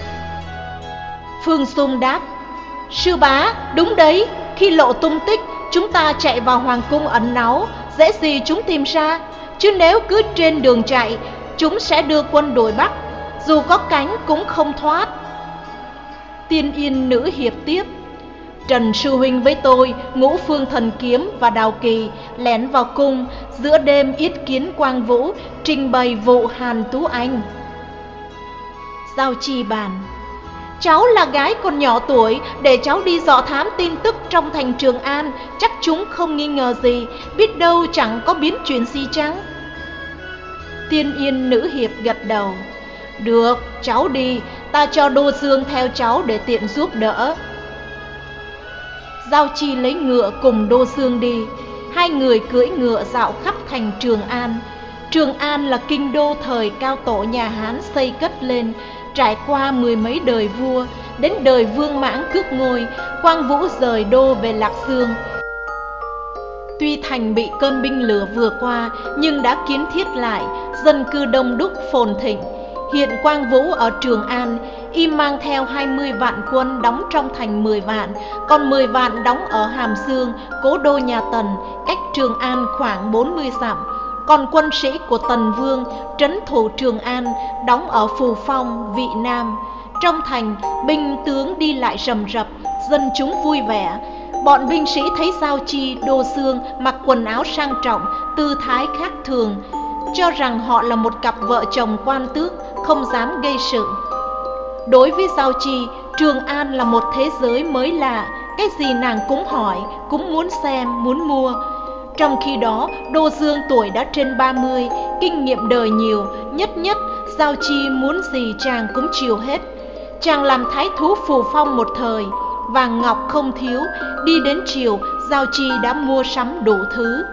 Phương Xung đáp: sư bá, đúng đấy. Khi lộ tung tích, chúng ta chạy vào hoàng cung ẩn náu, dễ gì chúng tìm ra. Chứ nếu cứ trên đường chạy, chúng sẽ đưa quân đuổi bắt, dù có cánh cũng không thoát. Tiên Yên Nữ Hiệp tiếp: Trần sư huynh với tôi, Ngũ Phương Thần Kiếm và Đào Kỳ lén vào cung, giữa đêm yết kiến Quang Vũ, trình bày vụ Hàn Tú Anh. Giao Chi bàn: cháu là gái còn nhỏ tuổi, để cháu đi dò thám tin tức trong thành Trường An, chắc chúng không nghi ngờ gì, biết đâu chẳng có biến chuyện gì chăng? Tiên Yên Nữ Hiệp gật đầu: được, cháu đi, ta cho Đô Dương theo cháu để tiện giúp đỡ. Giao Chi lấy ngựa cùng Đô Dương đi. Hai người cưỡi ngựa dạo khắp thành Trường An. Trường An là kinh đô thời cao tổ nhà Hán xây cất lên, trải qua mười mấy đời vua. Đến đời Vương Mãng cướp ngôi, Quang Vũ rời đô về Lạc Dương. Tuy thành bị cơn binh lửa vừa qua, nhưng đã kiến thiết lại, dân cư đông đúc phồn thịnh. Hiện Quang Vũ ở Trường An, y mang theo hai mươi vạn quân đóng trong thành mười vạn, còn mười vạn đóng ở Hàm Dương, cố đô nhà Tần, cách Trường An khoảng bốn mươi dặm. Còn quân sĩ của Tần Vương trấn thủ Trường An đóng ở Phù Phong, Vị Nam. Trong thành, binh tướng đi lại rầm rập, dân chúng vui vẻ. Bọn binh sĩ thấy Giao Chi, Đô Dương mặc quần áo sang trọng, tư thái khác thường, cho rằng họ là một cặp vợ chồng quan tước, không dám gây sự. Đối với Giao Chi, Trường An là một thế giới mới lạ, cái gì nàng cũng hỏi, cũng muốn xem, muốn mua. Trong khi đó, Đô Dương tuổi đã trên ba mươi, kinh nghiệm đời nhiều, nhất nhất Giao Chi muốn gì chàng cũng chiều hết. Chàng làm thái thú Phù Phong một thời, vàng ngọc không thiếu. Đi đến chiều, Giao Chi đã mua sắm đủ thứ.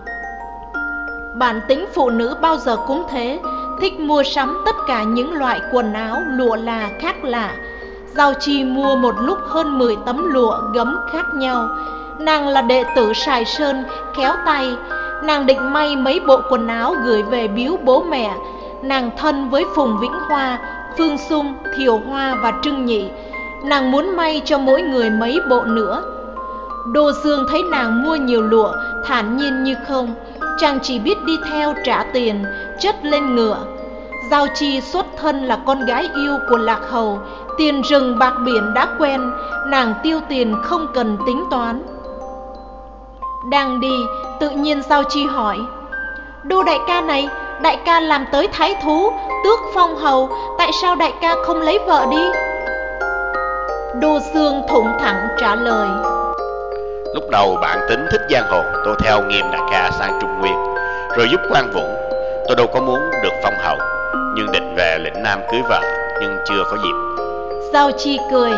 Bản tính phụ nữ bao giờ cũng thế, thích mua sắm tất cả những loại quần áo, lụa là khác lạ. Giao Chi mua một lúc hơn mười tấm lụa gấm khác nhau. Nàng là đệ tử Sài Sơn, khéo tay. Nàng định may mấy bộ quần áo gửi về biếu bố mẹ. Nàng thân với Phùng Vĩnh Hoa, Phương Sung, Thiều Hoa và Trưng Nhị. Nàng muốn may cho mỗi người mấy bộ nữa. Đô Dương thấy nàng mua nhiều lụa, thản nhiên như không. Chàng chỉ biết đi theo trả tiền, chất lên ngựa. Giao Chi xuất thân là con gái yêu của Lạc Hầu, tiền rừng bạc biển đã quen, nàng tiêu tiền không cần tính toán. Đang đi, tự nhiên Giao Chi hỏi: Đô đại ca này, đại ca làm tới thái thú, tước phong hầu, tại sao đại ca không lấy vợ đi? Đô Dương thủng thẳng trả lời: Lúc đầu bản tính thích giang hồ, tôi theo Nghiêm đại ca sang Trung Nguyên, rồi giúp Quan Vũ. Tôi đâu có muốn được phong hầu, nhưng định về lĩnh Nam cưới vợ, nhưng chưa có dịp. Giao Chi cười: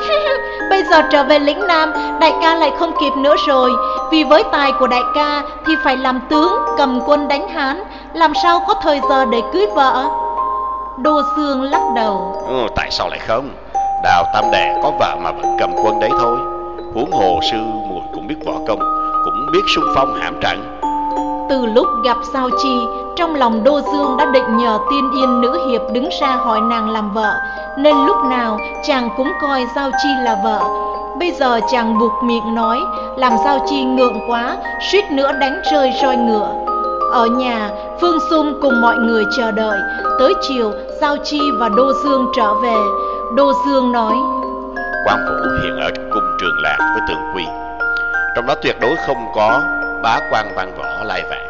Bây giờ trở về lĩnh Nam, đại ca lại không kịp nữa rồi. Vì với tài của đại ca thì phải làm tướng, cầm quân đánh Hán, làm sao có thời giờ để cưới vợ? Đô Dương lắc đầu: ừ, Tại sao lại không? Đào Tam Đệ có vợ mà vẫn cầm quân đấy thôi. Huống hồ sư muội cũng biết võ công, cũng biết xung phong hãm trận. Từ lúc gặp Giao Chi, trong lòng Đô Dương đã định nhờ Tiên Yên nữ hiệp đứng ra hỏi nàng làm vợ, nên lúc nào chàng cũng coi Giao Chi là vợ. Bây giờ chàng buộc miệng nói, làm Giao Chi ngượng quá, suýt nữa đánh rơi roi ngựa. Ở nhà, Phương Sung cùng mọi người chờ đợi. Tới chiều, Giao Chi và Đô Dương trở về. Đô Dương nói: Quan Vũ hiện ở cung Trường Lạc với Tường Quy, trong đó tuyệt đối không có bá quan văn võ lai vãng.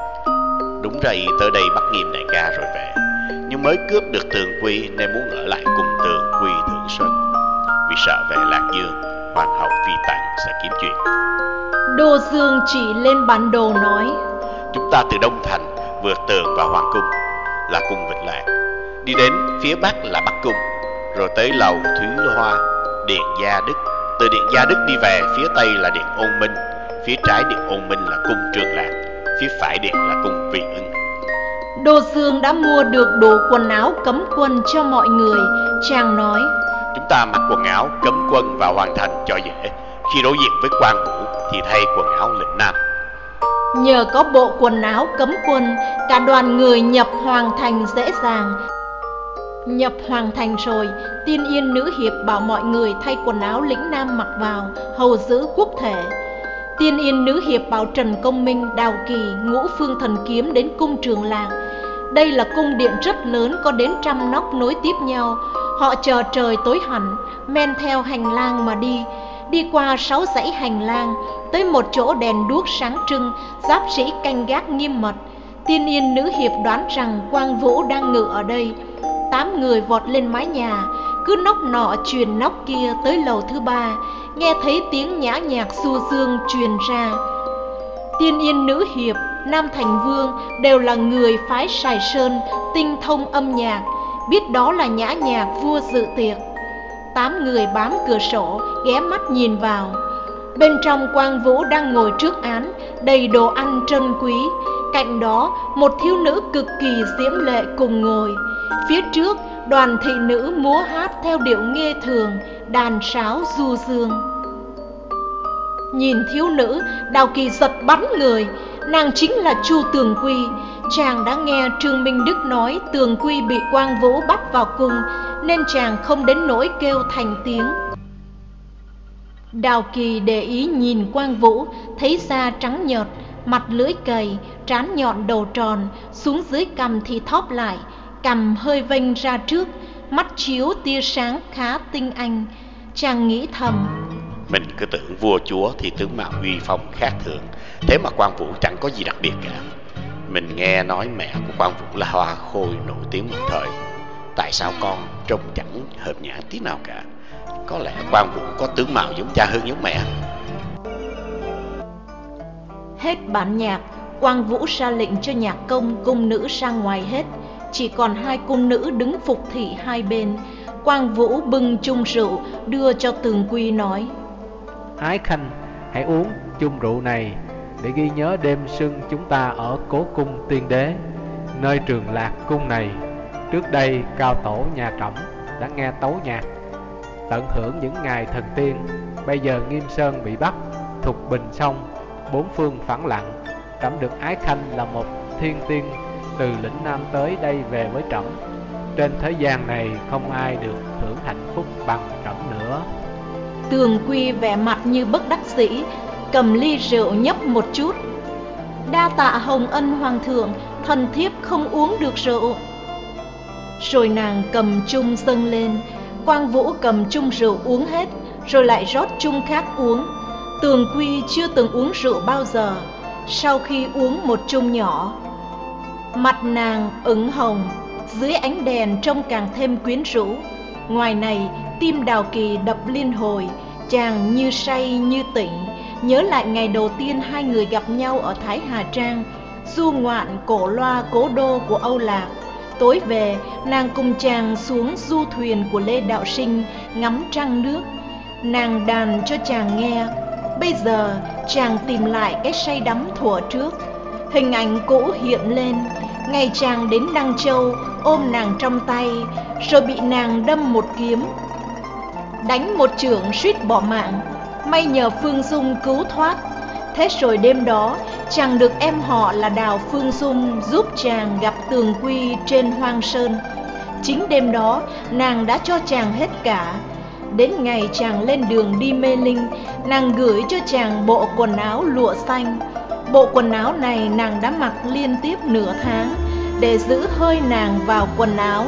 Đúng ra y tới đây bắt Nghiêm đại ca rồi về, nhưng mới cướp được Tường Quy nên muốn ở lại cùng Tường Quy thưởng xuân, vì sợ về Lạc Dương hoàng hậu Phi Tần sẽ kiếm chuyện. Đô Dương chỉ lên bản đồ nói: Chúng ta từ Đông Thành vượt tường vào Hoàng Cung là cung Vĩnh Lạc, đi đến phía bắc là Bắc Cung, rồi tới lầu Thúy Hoa, điện Gia Đức. Từ điện Gia Đức đi về phía tây là điện Ôn Minh, phía trái điện Ôn Minh là cung Trường Lạc, phía phải điện là cung Vị Ưng. Đô Dương đã mua được đủ quần áo cấm quân cho mọi người. Chàng nói: Chúng ta mặc quần áo cấm quân vào Hoàng Thành cho dễ, khi đối diện với Quan Vũ thì thay quần áo lĩnh Nam. Nhờ có bộ quần áo cấm quân, cả đoàn người nhập Hoàng Thành dễ dàng. Nhập Hoàng Thành rồi, Tiên Yên nữ hiệp bảo mọi người thay quần áo lĩnh Nam mặc vào, hầu giữ quốc thể. Tiên Yên nữ hiệp bảo Trần Công Minh, Đào Kỳ, Ngũ Phương Thần Kiếm đến cung Trường Lạc. Đây là cung điện rất lớn, có đến trăm nóc nối tiếp nhau. Họ chờ trời tối hẳn, men theo hành lang mà đi. Đi qua sáu dãy hành lang, tới một chỗ đèn đuốc sáng trưng, giáp sĩ canh gác nghiêm mật. Tiên Yên nữ hiệp đoán rằng Quang Vũ đang ngự ở đây. Tám người vọt lên mái nhà, cứ nóc nọ truyền nóc kia tới lầu thứ ba, nghe thấy tiếng nhã nhạc du dương truyền ra. Tiên Yên nữ hiệp, Nam Thành Vương đều là người phái Sài Sơn, tinh thông âm nhạc, biết đó là nhã nhạc vua dự tiệc. Tám người bám cửa sổ, ghé mắt nhìn vào. Bên trong Quang Vũ đang ngồi trước án, đầy đồ ăn trân quý. Cạnh đó, một thiếu nữ cực kỳ diễm lệ cùng ngồi. Phía trước, đoàn thị nữ múa hát theo điệu nghê thường, đàn sáo du dương. Nhìn thiếu nữ, Đào Kỳ giật bắn người. Nàng chính là Chu Tường Quy. Chàng đã nghe Trương Minh Đức nói Tường Quy bị Quang Vũ bắt vào cung, nên chàng không đến nỗi kêu thành tiếng. Đào Kỳ để ý nhìn Quang Vũ, thấy da trắng nhợt, mặt lưỡi cầy, trán nhọn đầu tròn, xuống dưới cằm thì thóp lại, cằm hơi vênh ra trước, mắt chiếu tia sáng khá tinh anh. Chàng nghĩ thầm: Mình cứ tưởng vua chúa thì tướng mạo uy phong khác thường, thế mà Quang Vũ chẳng có gì đặc biệt cả. Mình nghe nói mẹ của Quang Vũ là hoa khôi nổi tiếng một thời, tại sao con trông chẳng hợp nhã tí nào cả? Có lẽ Quang Vũ có tướng mạo giống cha hơn giống mẹ. Hết bản nhạc, Quang Vũ ra lệnh cho nhạc công cung nữ ra ngoài hết. chỉ còn hai cung nữ đứng phục thị hai bên. Quang Vũ bưng chung rượu đưa cho Tường Quy nói: Ái Khanh, hãy uống chung rượu này để ghi nhớ đêm sưng chúng ta ở Cố Cung Tiên Đế, nơi Trường Lạc Cung này. Trước đây cao tổ nhà Trẫm đã nghe tấu nhạc, tận hưởng những ngày thần tiên. Bây giờ Nghiêm Sơn bị bắt, Thục Bình xong, bốn phương phẳng lặng. Trẫm được Ái Khanh là một thiên tiên từ lĩnh Nam tới đây về với Trẫm. Trên thế gian này không ai được hưởng hạnh phúc bằng Trẫm nữa. Tường Quy vẻ mặt như bất đắc dĩ, cầm ly rượu nhấp một chút. Đa tạ hồng ân hoàng thượng, thần thiếp không uống được rượu. Rồi nàng cầm chung dâng lên. Quang Vũ cầm chung rượu uống hết, rồi lại rót chung khác uống. Tường Quy chưa từng uống rượu bao giờ. Sau khi uống một chung nhỏ, mặt nàng ửng hồng, dưới ánh đèn trông càng thêm quyến rũ. Ngoài này, tim Đào Kỳ đập liên hồi, chàng như say như tỉnh, nhớ lại ngày đầu tiên hai người gặp nhau ở Thái Hà Trang, du ngoạn cổ loa cố đô của Âu Lạc. Tối về, nàng cùng chàng xuống du thuyền của Lê Đạo Sinh ngắm trăng nước. Nàng đàn cho chàng nghe. Bây giờ chàng tìm lại cái say đắm thuở trước. Hình ảnh cũ hiện lên. Ngày chàng đến Đăng Châu ôm nàng trong tay, rồi bị nàng đâm một kiếm, đánh một chưởng suýt bỏ mạng. May nhờ Phương Dung cứu thoát. Thế rồi đêm đó chàng được em họ là Đào Phương Dung giúp chàng gặp Tường Quy trên Hoang Sơn. Chính đêm đó nàng đã cho chàng hết cả. Đến ngày chàng lên đường đi Mê Linh, nàng gửi cho chàng bộ quần áo lụa xanh. Bộ quần áo này nàng đã mặc liên tiếp nửa tháng, để giữ hơi nàng vào quần áo.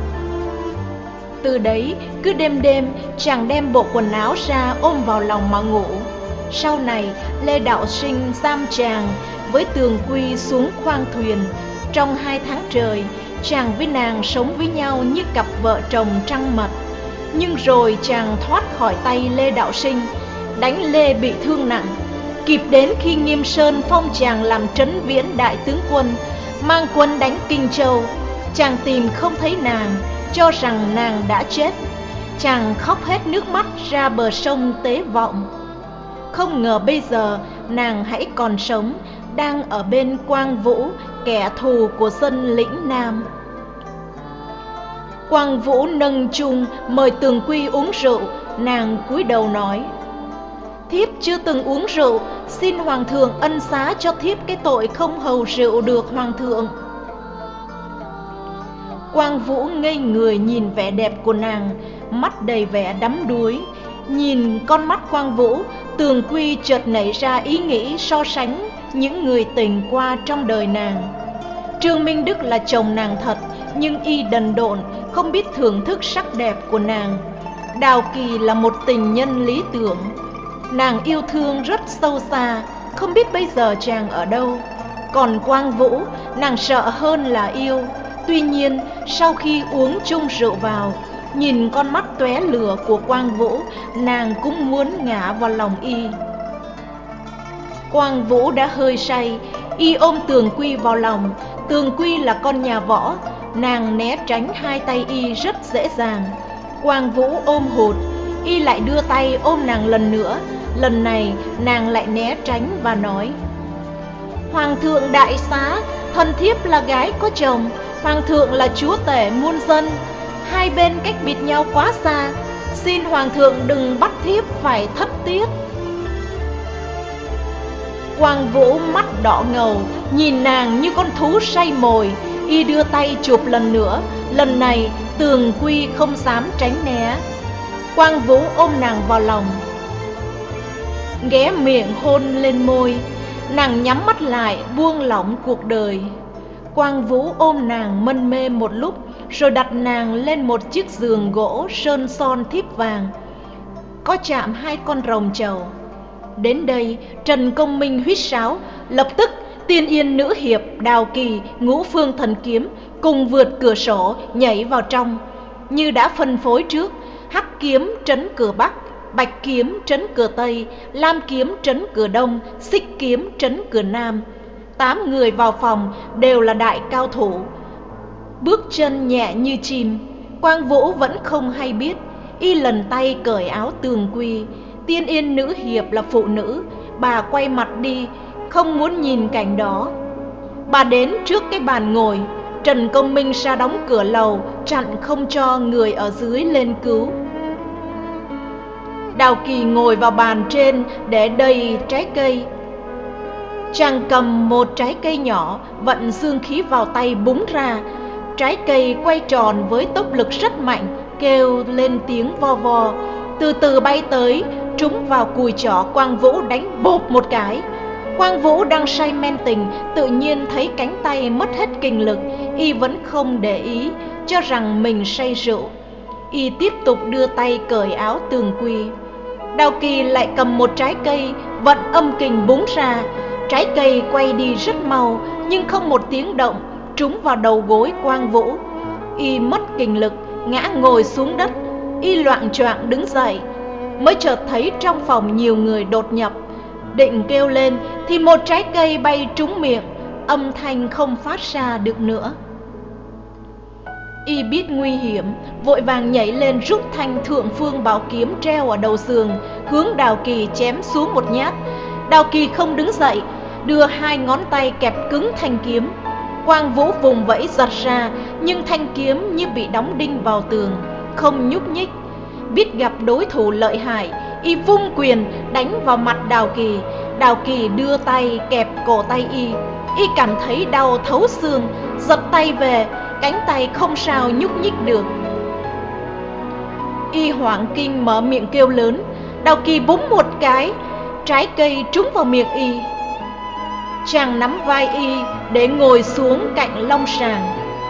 Từ đấy cứ đêm đêm chàng đem bộ quần áo ra ôm vào lòng mà ngủ. Sau này Lê Đạo Sinh giam chàng với Tường Quy xuống khoang thuyền. Trong hai tháng trời, chàng với nàng sống với nhau như cặp vợ chồng trăng mật. Nhưng rồi chàng thoát khỏi tay Lê Đạo Sinh, đánh Lê bị thương nặng. Kịp đến khi Nghiêm Sơn phong chàng làm trấn viễn đại tướng quân, mang quân đánh Kinh Châu. Chàng tìm không thấy nàng, cho rằng nàng đã chết. Chàng khóc hết nước mắt ra bờ sông Tế Vọng. Không ngờ bây giờ nàng hãy còn sống, đang ở bên Quang Vũ, kẻ thù của dân lĩnh Nam. Quang Vũ nâng chung mời Tường Quy uống rượu. Nàng cúi đầu nói: Thiếp chưa từng uống rượu, xin hoàng thượng ân xá cho thiếp cái tội không hầu rượu được hoàng thượng. Quang Vũ ngây người nhìn vẻ đẹp của nàng, mắt đầy vẻ đắm đuối. Nhìn con mắt Quang Vũ, Tường Quy chợt nảy ra ý nghĩ so sánh những người tình qua trong đời nàng. Trương Minh Đức là chồng nàng thật, nhưng y đần độn, không biết thưởng thức sắc đẹp của nàng. Đào Kỳ là một tình nhân lý tưởng, nàng yêu thương rất sâu xa, không biết bây giờ chàng ở đâu. Còn Quang Vũ, nàng sợ hơn là yêu. Tuy nhiên, sau khi uống chung rượu vào, nhìn con mắt tóe lửa của Quang Vũ, nàng cũng muốn ngã vào lòng y. Quang Vũ đã hơi say, y ôm Tường Quy vào lòng. Tường Quy là con nhà võ, nàng né tránh hai tay y rất dễ dàng. Quang Vũ ôm hụt, y lại đưa tay ôm nàng lần nữa. Lần này nàng lại né tránh và nói: Hoàng thượng đại xá, thần thiếp là gái có chồng, hoàng thượng là chúa tể muôn dân, hai bên cách biệt nhau quá xa, xin hoàng thượng đừng bắt thiếp phải thất tiết. Quang Vũ mắt đỏ ngầu, nhìn nàng như con thú say mồi. Y đưa tay chụp lần nữa. Lần này Tường Quy không dám tránh né. Quang Vũ ôm nàng vào lòng, ghé miệng hôn lên môi. Nàng nhắm mắt lại, buông lỏng cuộc đời. Quang Vũ ôm nàng mân mê một lúc, rồi đặt nàng lên một chiếc giường gỗ sơn son thiếp vàng, có chạm hai con rồng trầu. Đến đây Trần Công Minh huýt sáo, lập tức Tiên Yên nữ hiệp, Đào Kỳ, Ngũ Phương thần kiếm cùng vượt cửa sổ nhảy vào trong. Như đã phân phối trước, Hắc kiếm trấn cửa Bắc, Bạch kiếm trấn cửa Tây, Lam kiếm trấn cửa Đông, Xích kiếm trấn cửa Nam. Tám người vào phòng đều là đại cao thủ. bước chân nhẹ như chim. Quang Vũ vẫn không hay biết. Y lần tay cởi áo tường quy. Tiên Yên nữ hiệp là phụ nữ. Bà quay mặt đi, không muốn nhìn cảnh đó. Bà đến trước cái bàn ngồi. Trần Công Minh ra đóng cửa lầu, chặn không cho người ở dưới lên cứu. Đào Kỳ ngồi vào bàn trên để đầy trái cây. Chàng cầm một trái cây nhỏ, vận dương khí vào tay búng ra. Trái cây quay tròn với tốc lực rất mạnh, kêu lên tiếng vo vo. Từ từ bay tới, trúng vào cùi chỏ Quang Vũ đánh bộp một cái. Quang Vũ đang say men tình, tự nhiên thấy cánh tay mất hết kinh lực. Y vẫn không để ý, cho rằng mình say rượu. Y tiếp tục đưa tay cởi áo tường quy. Đào Kỳ lại cầm một trái cây, vận âm kình búng ra. Trái cây quay đi rất mau, nhưng không một tiếng động, trúng vào đầu gối Quang Vũ. Y mất kinh lực, ngã ngồi xuống đất. Y loạng choạng đứng dậy, mới chợt thấy trong phòng nhiều người đột nhập. Định kêu lên thì một trái cây bay trúng miệng, âm thanh không phát ra được nữa. Y biết nguy hiểm, vội vàng nhảy lên rút thanh thượng phương bảo kiếm treo ở đầu giường, hướng Đào Kỳ chém xuống một nhát. Đào Kỳ không đứng dậy, đưa hai ngón tay kẹp cứng thanh kiếm. Quang Vũ vùng vẫy giật ra, nhưng thanh kiếm như bị đóng đinh vào tường, không nhúc nhích. Biết gặp đối thủ lợi hại, Y vung quyền đánh vào mặt Đào Kỳ. Đào Kỳ đưa tay kẹp cổ tay Y. Y cảm thấy đau thấu xương, giật tay về, cánh tay không sao nhúc nhích được. Y hoảng kinh mở miệng kêu lớn. Đào Kỳ búng một cái, trái cây trúng vào miệng Y. Chàng nắm vai Y để ngồi xuống cạnh long sàng.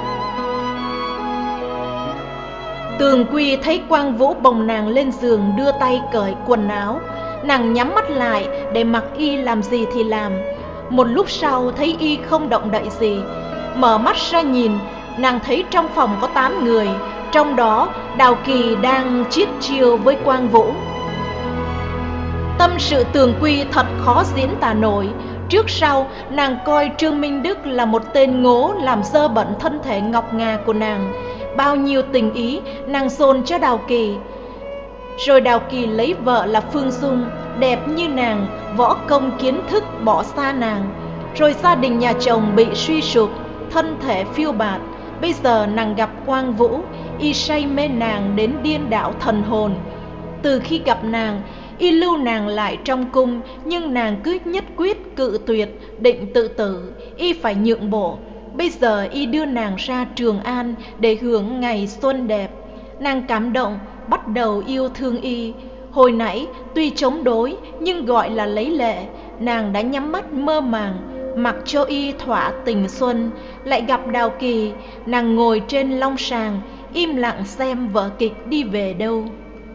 Tường Quy thấy Quang Vũ bồng nàng lên giường, đưa tay cởi quần áo. Nàng nhắm mắt lại để mặc Y làm gì thì làm. Một lúc sau thấy Y không động đậy gì, mở mắt ra nhìn, nàng thấy trong phòng có tám người. Trong đó Đào Kỳ đang chiết chiêu với Quang Vũ. Tâm sự Tường Quy thật khó diễn tả nổi. Trước sau nàng coi Trương Minh Đức là một tên ngố, làm dơ bẩn thân thể ngọc ngà của nàng. Bao nhiêu tình ý nàng dồn cho Đào Kỳ. Rồi Đào Kỳ lấy vợ là Phương Dung, đẹp như nàng, võ công kiến thức bỏ xa nàng. Rồi gia đình nhà chồng bị suy sụp, thân thể phiêu bạt. Bây giờ nàng gặp Quang Vũ, Y say mê nàng đến điên đảo thần hồn. Từ khi gặp nàng, Y lưu nàng lại trong cung, nhưng nàng cứ nhất quyết cự tuyệt, định tự tử. Y phải nhượng bộ. Bây giờ Y đưa nàng ra Trường An để hưởng ngày xuân đẹp. Nàng cảm động, bắt đầu yêu thương Y. Hồi nãy tuy chống đối, nhưng gọi là lấy lệ. Nàng đã nhắm mắt mơ màng, mặc cho Y thỏa tình xuân. Lại gặp Đào Kỳ, nàng ngồi trên long sàng, im lặng xem vở kịch đi về đâu.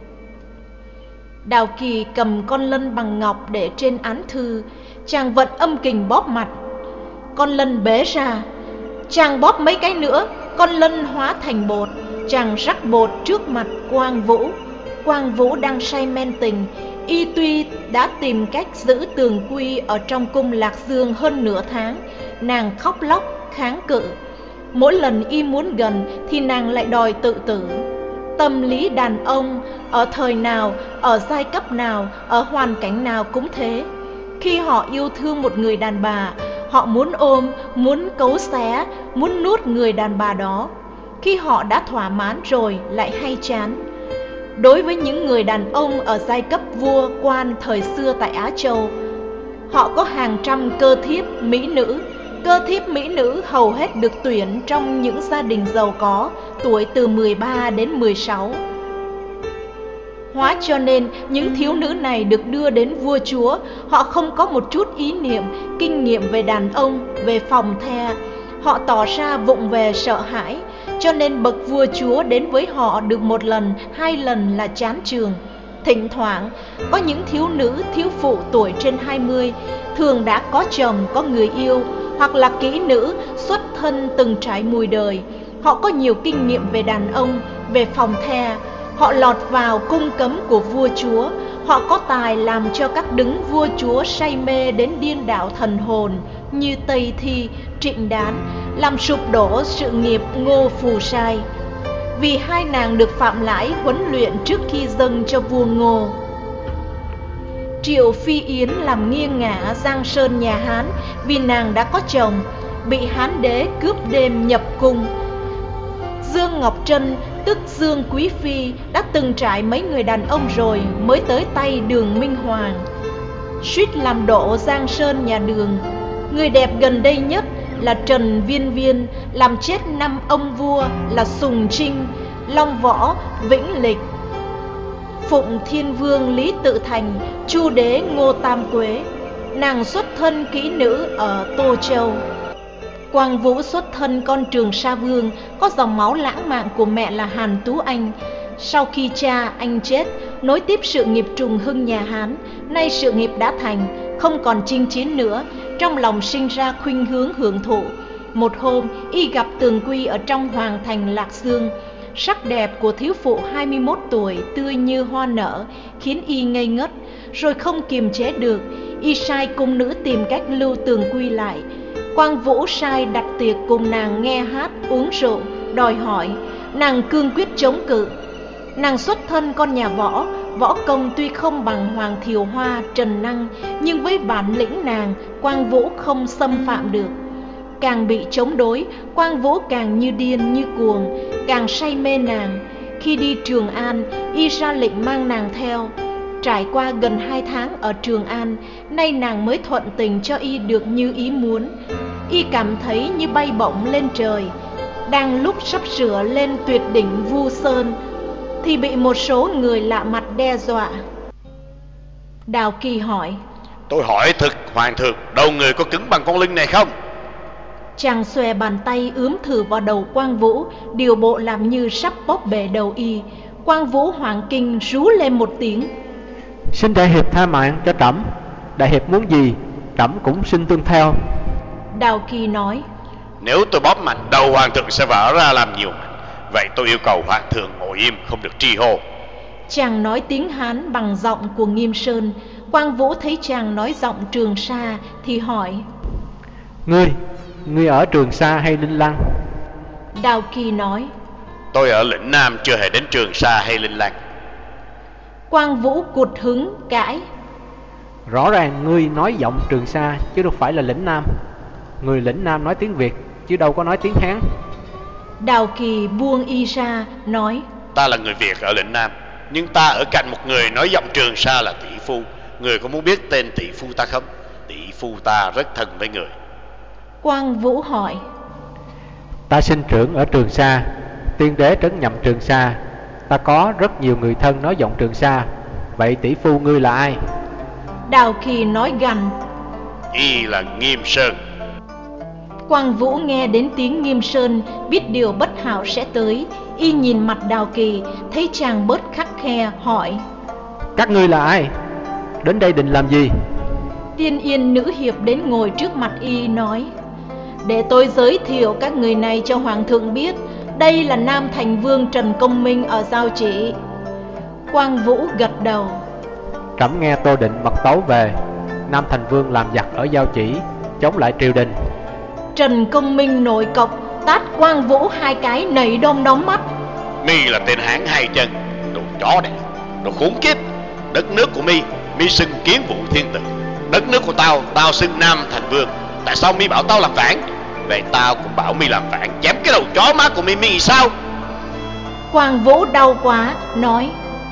Đào Kỳ cầm con lân bằng ngọc để trên án thư. Chàng vận âm kình bóp mặt, con lân bế ra. Chàng bóp mấy cái nữa, con lân hóa thành bột. Chàng rắc bột trước mặt Quang Vũ. Quang Vũ đang say men tình. Y tuy đã tìm cách giữ Tường Quy ở trong cung Lạc Dương hơn nửa tháng, nàng khóc lóc kháng cự. Mỗi lần Y muốn gần thì nàng lại đòi tự tử. Tâm lý đàn ông ở thời nào, ở giai cấp nào, ở hoàn cảnh nào cũng thế. Khi họ yêu thương một người đàn bà, họ muốn ôm, muốn cấu xé, muốn nuốt người đàn bà đó. Khi họ đã thỏa mãn rồi lại hay chán. Đối với những người đàn ông ở giai cấp vua quan thời xưa tại Á Châu, họ có hàng trăm cơ thiếp mỹ nữ. Cơ thiếp mỹ nữ hầu hết được tuyển trong những gia đình giàu có, tuổi từ mười ba đến mười sáu. Hóa cho nên những thiếu nữ này được đưa đến vua chúa, họ không có một chút ý niệm, kinh nghiệm về đàn ông, về phòng the. Họ tỏ ra vụng về sợ hãi, cho nên bậc vua chúa đến với họ được một lần, hai lần là chán chường. Thỉnh thoảng có những thiếu nữ, thiếu phụ tuổi trên hai mươi, thường đã có chồng, có người yêu, hoặc là kỹ nữ xuất thân từng trải mùi đời. Họ có nhiều kinh nghiệm về đàn ông, về phòng the. Họ lọt vào cung cấm của vua chúa. Họ có tài làm cho các đứng vua chúa say mê đến điên đảo thần hồn. như Tây Thi, Trịnh Đán, làm sụp đổ sự nghiệp Ngô Phù Sai. Vì hai nàng được Phạm Lãi huấn luyện trước khi dâng cho vua Ngô. Triệu Phi Yến làm nghiêng ngả Giang Sơn nhà Hán vì nàng đã có chồng, bị Hán đế cướp đêm nhập cung. Dương Ngọc Trân tức Dương Quý Phi đã từng trải mấy người đàn ông rồi mới tới tay Đường Minh Hoàng, suýt làm đổ Giang Sơn nhà Đường. Người đẹp gần đây nhất là Trần Viên Viên, làm chết năm ông vua là Sùng Trinh, Long Võ, Vĩnh Lịch, Phụng Thiên Vương Lý Tự Thành, Chu Đế Ngô Tam Quế. Nàng xuất thân kỹ nữ ở Tô Châu. Quang Vũ xuất thân con Trường Sa Vương, có dòng máu lãng mạn của mẹ là Hàn Tú Anh. Sau khi cha anh chết, nối tiếp sự nghiệp trùng hưng nhà Hán. Nay sự nghiệp đã thành, không còn chinh chiến nữa, trong lòng sinh ra khuynh hướng hưởng thụ. Một hôm, y gặp Tường Quy ở trong hoàng thành Lạc Dương. Sắc đẹp của thiếu phụ hai mươi mốt tuổi tươi như hoa nở khiến y ngây ngất, rồi không kiềm chế được, y sai cung nữ tìm cách lưu Tường Quy lại. Quang Vũ sai đặt tiệc cùng nàng nghe hát uống rượu, đòi hỏi. Nàng cương quyết chống cự. Nàng xuất thân con nhà võ, võ công tuy không bằng Hoàng Thiều Hoa, Trần Năng, nhưng với bản lĩnh nàng, Quang Vũ không xâm phạm được. Càng bị chống đối, Quang Vũ càng như điên như cuồng, càng say mê nàng. Khi đi Trường An, y ra lệnh mang nàng theo. Trải qua gần hai tháng ở Trường An, nay nàng mới thuận tình cho y được như ý muốn. Y cảm thấy như bay bổng lên trời. Đang lúc sắp sửa lên tuyệt đỉnh Vu Sơn, thì bị một số người lạ mặt đe dọa. Đào Kỳ hỏi: Tôi hỏi thực hoàng thượng, đầu người có cứng bằng con lưng này không? Chàng xòe bàn tay ướm thử vào đầu Quang Vũ, điều bộ làm như sắp bóp bể đầu y. Quang Vũ hoảng kinh rú lên một tiếng: Xin đại hiệp tha mạng cho trẫm. Đại hiệp muốn gì, trẫm cũng xin tuân theo. Đào Kỳ nói: Nếu tôi bóp mạnh, đầu hoàng thượng sẽ vỡ ra làm nhiều mảnh. Vậy tôi yêu cầu hoàng thượng ngồi im, không được tri hô. Chàng nói tiếng Hán bằng giọng của Nghiêm Sơn. Quang Vũ thấy chàng nói giọng Trường Sa thì hỏi: Ngươi, ngươi ở Trường Sa hay Linh Lăng? Đào Kỳ nói: Tôi ở lĩnh Nam, chưa hề đến Trường Sa hay Linh Lăng. Quang Vũ cụt hứng cãi: Rõ ràng ngươi nói giọng Trường Sa chứ đâu phải là lĩnh Nam. Người lĩnh Nam nói tiếng Việt chứ đâu có nói tiếng Hán. Đào Kỳ buông y ra nói: Ta là người Việt ở lĩnh Nam, nhưng ta ở cạnh một người nói giọng Trường Sa là tỷ phu. Người có muốn biết tên tỷ phu ta không? Tỷ phu ta rất thân với người. Quang Vũ hỏi: Ta sinh trưởng ở Trường Sa, tiên đế trấn nhậm Trường Sa. Ta có rất nhiều người thân nói giọng Trường Sa. Vậy tỷ phu ngươi là ai? Đào Kỳ nói gằn: Y là Nghiêm Sơn. Quang Vũ nghe đến tiếng Nghiêm Sơn, biết điều bất hảo sẽ tới. Y nhìn mặt Đào Kỳ, thấy chàng bớt khắt khe, hỏi: Các ngươi là ai? Đến đây định làm gì? Tiên Yên nữ hiệp đến ngồi trước mặt y nói: Để tôi giới thiệu các người này cho hoàng thượng biết. Đây là Nam Thành Vương Trần Công Minh ở Giao Chỉ. Quang Vũ gật đầu: Trẫm nghe Tô Định mật tấu về, Nam Thành Vương làm giặc ở Giao Chỉ, chống lại triều đình. Trần Công Minh nổi cọc, tát Quang Vũ hai cái nảy đom đóm mắt. Mi là tên Hán hai chân, đồ chó đẻ, đồ khốn kiếp. Đất nước của Mi, Mi xưng Kiến Vũ Thiên Tử. Đất nước của tao, tao xưng Nam Thành Vương. Tại sao Mi bảo tao làm phản? Vậy tao cũng bảo Mi làm phản, chém cái đầu chó má của Mi, Mi sao? Quang Vũ đau quá, nói: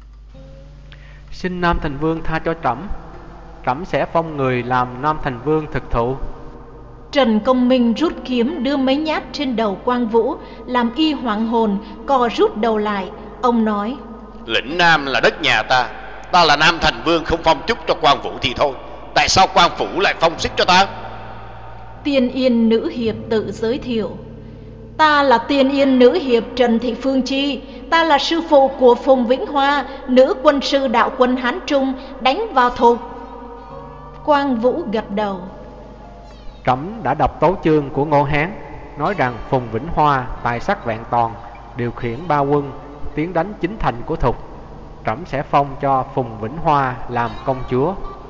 Xin Nam Thành Vương tha cho trẫm. Trẫm sẽ phong người làm Nam Thành Vương thực thụ. Trần Công Minh rút kiếm đưa mấy nhát trên đầu Quang Vũ, làm y hoảng hồn, co rút đầu lại. Ông nói: Lĩnh Nam là đất nhà ta, ta là Nam Thành Vương, không phong chức cho Quang Vũ thì thôi. Tại sao Quang Phủ lại phong chức cho ta? Tiên Yên nữ hiệp tự giới thiệu: Ta là Tiên Yên nữ hiệp Trần Thị Phương Chi. Ta là sư phụ của Phùng Vĩnh Hoa, nữ quân sư đạo quân Hán Trung, đánh vào thục. Quang Vũ gật đầu: Trẫm đã đọc tấu chương của Ngô Hán, nói rằng Phùng Vĩnh Hoa tài sắc vẹn toàn, điều khiển ba quân tiến đánh chính thành của thục. Trẫm sẽ phong cho Phùng Vĩnh Hoa làm công chúa.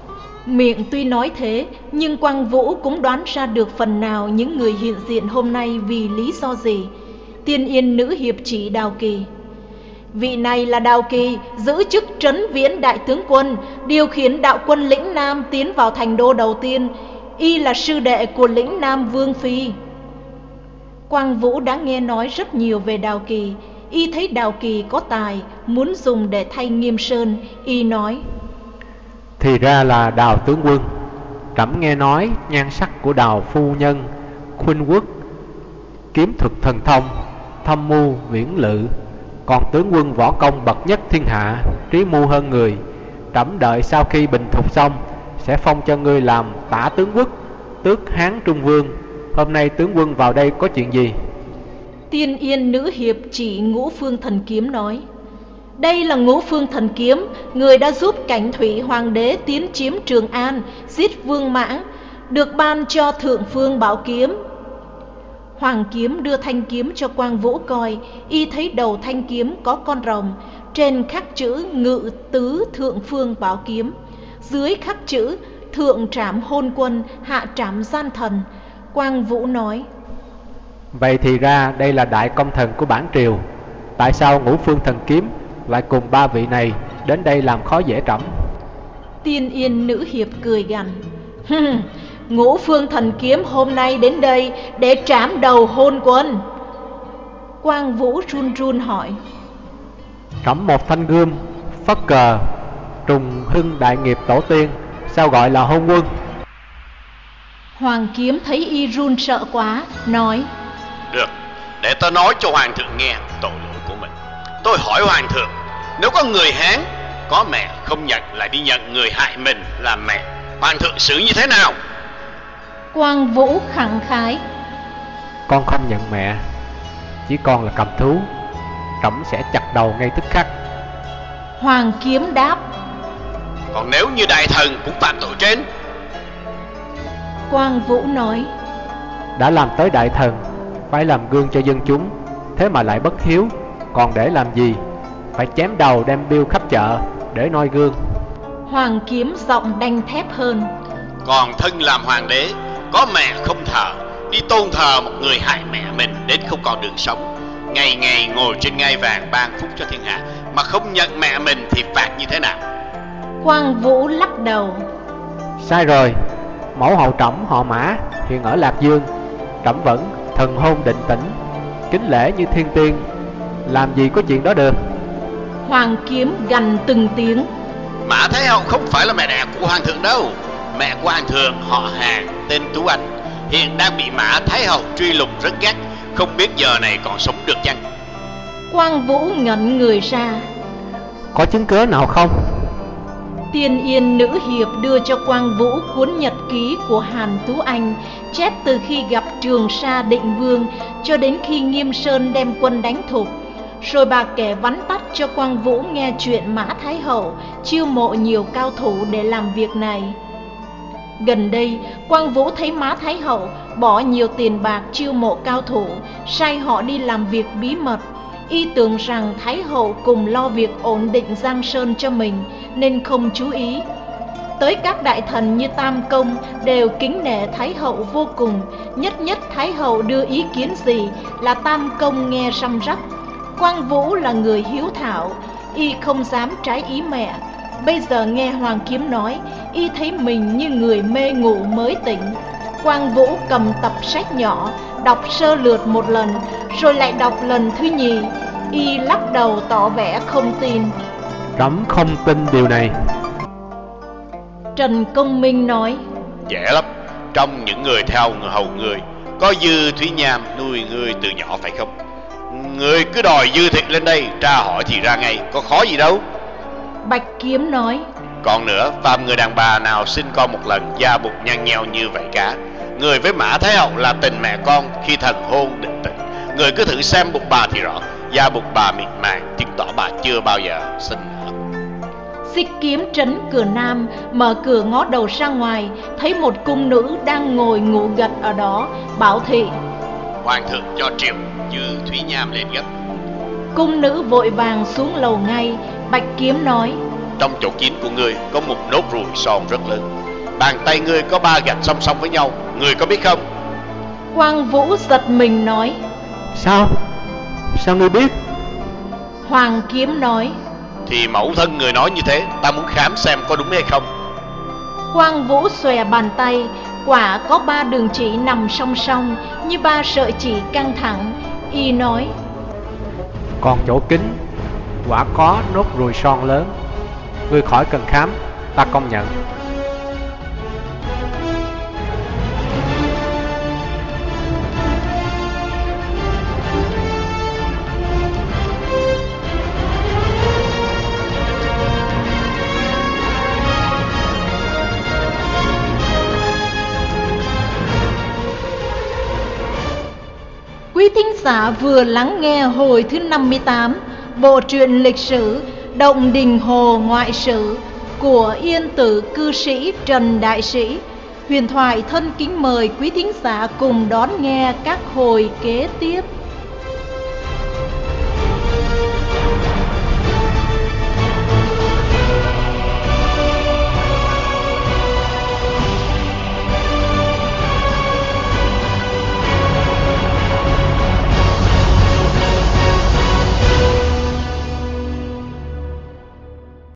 Miệng tuy nói thế, nhưng Quang Vũ cũng đoán ra được phần nào những người hiện diện hôm nay vì lý do gì. Tiên Yên nữ hiệp chỉ Đào Kỳ. Vị này là Đào Kỳ, giữ chức Trấn Viễn đại tướng quân, điều khiển đạo quân lĩnh Nam tiến vào thành đô đầu tiên. Y là sư đệ của lĩnh Nam Vương Phi. Quang Vũ đã nghe nói rất nhiều về Đào Kỳ. Y thấy Đào Kỳ có tài, muốn dùng để thay Nghiêm Sơn. Y nói: Thì ra là Đào tướng quân. Trẫm nghe nói nhan sắc của Đào phu nhân khuynh quốc, kiếm thuật thần thông, thâm mưu viễn lự, còn tướng quân võ công bậc nhất thiên hạ, trí mưu hơn người. Trẫm đợi sau khi bình thục xong sẽ phong cho ngươi làm tả tướng quốc, tước Hán Trung Vương. Hôm nay tướng quân vào đây có chuyện gì? Tiên Yên nữ hiệp chỉ Ngũ Phương Thần Kiếm nói: Đây là Ngũ Phương Thần Kiếm, người đã giúp Cảnh Thủy Hoàng đế tiến chiếm Trường An, giết Vương Mãng, được ban cho Thượng Phương Bảo Kiếm. Hoàng Kiếm đưa thanh kiếm cho Quang Vũ coi. Y thấy đầu thanh kiếm có con rồng, trên khắc chữ Ngự Tứ Thượng Phương Bảo Kiếm, dưới khắc chữ Thượng Trảm Hôn Quân, Hạ Trảm Gian Thần. Quang Vũ nói: Vậy thì ra đây là đại công thần của bản triều. Tại sao Ngũ Phương Thần Kiếm lại cùng ba vị này đến đây làm khó dễ trẫm? Tiên Yên nữ hiệp cười gằn: Ngũ Phương Thần Kiếm hôm nay đến đây để trảm đầu Hôn Quân. Quang Vũ run run hỏi: Trẫm một thanh gươm phất cờ trùng hưng đại nghiệp tổ tiên, sao gọi là Hôn Quân? Hoàng Kiếm thấy y run sợ quá, nói: Được, để tôi nói cho Hoàng thượng nghe tội lỗi của mình. Tôi hỏi Hoàng thượng, nếu có người Hán có mẹ không nhận lại đi nhận người hại mình làm mẹ, Hoàng thượng xử như thế nào? Quang Vũ khẳng khái: Con không nhận mẹ, chỉ con là cầm thú, trẫm sẽ chặt đầu ngay tức khắc. Hoàng Kiếm đáp: Còn nếu như đại thần cũng phạm tội trên? Quang Vũ nói: Đã làm tới đại thần, phải làm gương cho dân chúng, thế mà lại bất hiếu, còn để làm gì? Phải chém đầu đem biêu khắp chợ để noi gương. Hoàng Kiếm giọng đanh thép hơn: Còn thân làm hoàng đế, có mẹ không thờ, đi tôn thờ một người hại mẹ mình đến không còn đường sống, ngày ngày ngồi trên ngai vàng ban phúc cho thiên hạ, mà không nhận mẹ mình thì phạt như thế nào? Quang Vũ lắc đầu: Sai rồi, mẫu hậu trẫm họ Mã, hiện ở Lạc Dương. Trẫm vẫn thần hôn định tĩnh, kính lễ như thiên tiên, làm gì có chuyện đó được. Hoàng Kiếm gằn từng tiếng: Mã Thái Hậu không phải là mẹ đẻ của Hoàng thượng đâu. Mẹ của Hoàng thượng họ Hàn, tên Tú Anh, hiện đang bị Mã Thái Hậu truy lùng rất gắt, không biết giờ này còn sống được chăng? Quang Vũ ngẩn người ra: Có chứng cớ nào không? Tiên Yên nữ hiệp đưa cho Quang Vũ cuốn nhật ký của Hàn Tú Anh, chép từ khi gặp Trường Sa Định Vương cho đến khi Nghiêm Sơn đem quân đánh Thục. Rồi bà kể vắn tắt cho Quang Vũ nghe chuyện Mã Thái Hậu chiêu mộ nhiều cao thủ để làm việc này. Gần đây, Quang Vũ thấy Mã Thái Hậu bỏ nhiều tiền bạc chiêu mộ cao thủ, sai họ đi làm việc bí mật. Y tưởng rằng Thái Hậu cùng lo việc ổn định Giang Sơn cho mình nên không chú ý. Tới các đại thần như Tam Công đều kính nể Thái Hậu vô cùng, nhất nhất Thái Hậu đưa ý kiến gì là Tam Công nghe răm rắp. Quang Vũ là người hiếu thảo, y không dám trái ý mẹ. Bây giờ nghe Hoàng Kiếm nói, y thấy mình như người mê ngủ mới tỉnh. Quang Vũ cầm tập sách nhỏ, đọc sơ lược một lần, rồi lại đọc lần thứ nhì. Y lắc đầu tỏ vẻ không tin. Trẫm không tin điều này. Trần Công Minh nói: Dễ lắm, trong những người theo người hầu người có Dư Thúy Nham nuôi người từ nhỏ phải không? Người cứ đòi Dư Thịnh lên đây, tra hỏi thì ra ngay, có khó gì đâu. Bạch Kiếm nói: Còn nữa, phàm người đàn bà nào sinh con một lần, da bụng nhăn nheo như vậy cả. Người với Mã Thái Hậu là tình mẹ con khi thần hôn định tĩnh. Người cứ thử xem bụng bà thì rõ, da bụng bà mịn màng, chứng tỏ bà chưa bao giờ sinh nở. Xích Kiếm trấn cửa Nam, mở cửa ngó đầu ra ngoài, thấy một cung nữ đang ngồi ngủ gật ở đó, bảo thị: Hoàng thượng cho triệu Dư Thúy Nham lên gấp. Cung nữ vội vàng xuống lầu ngay. Bạch Kiếm nói: Trong chỗ kín của ngươi có một nốt ruồi son rất lớn. Bàn tay ngươi có ba gạch song song với nhau, ngươi có biết không? Quang Vũ giật mình nói. Sao? Sao ngươi biết? Hoàng Kiếm nói. Thì mẫu thân người nói như thế, ta muốn khám xem có đúng hay không. Quang Vũ xòe bàn tay, quả có ba đường chỉ nằm song song như ba sợi chỉ căng thẳng. Y nói. Còn chỗ kính, quả có nốt ruồi son lớn. Ngươi khỏi cần khám, ta công nhận. Quý thính giả vừa lắng nghe hồi thứ năm mươi tám bộ truyện lịch sử Động Đình Hồ Ngoại Sử của Yên Tử cư sĩ Trần Đại Sĩ. Huyền Thoại thân kính mời quý thính giả cùng đón nghe các hồi kế tiếp.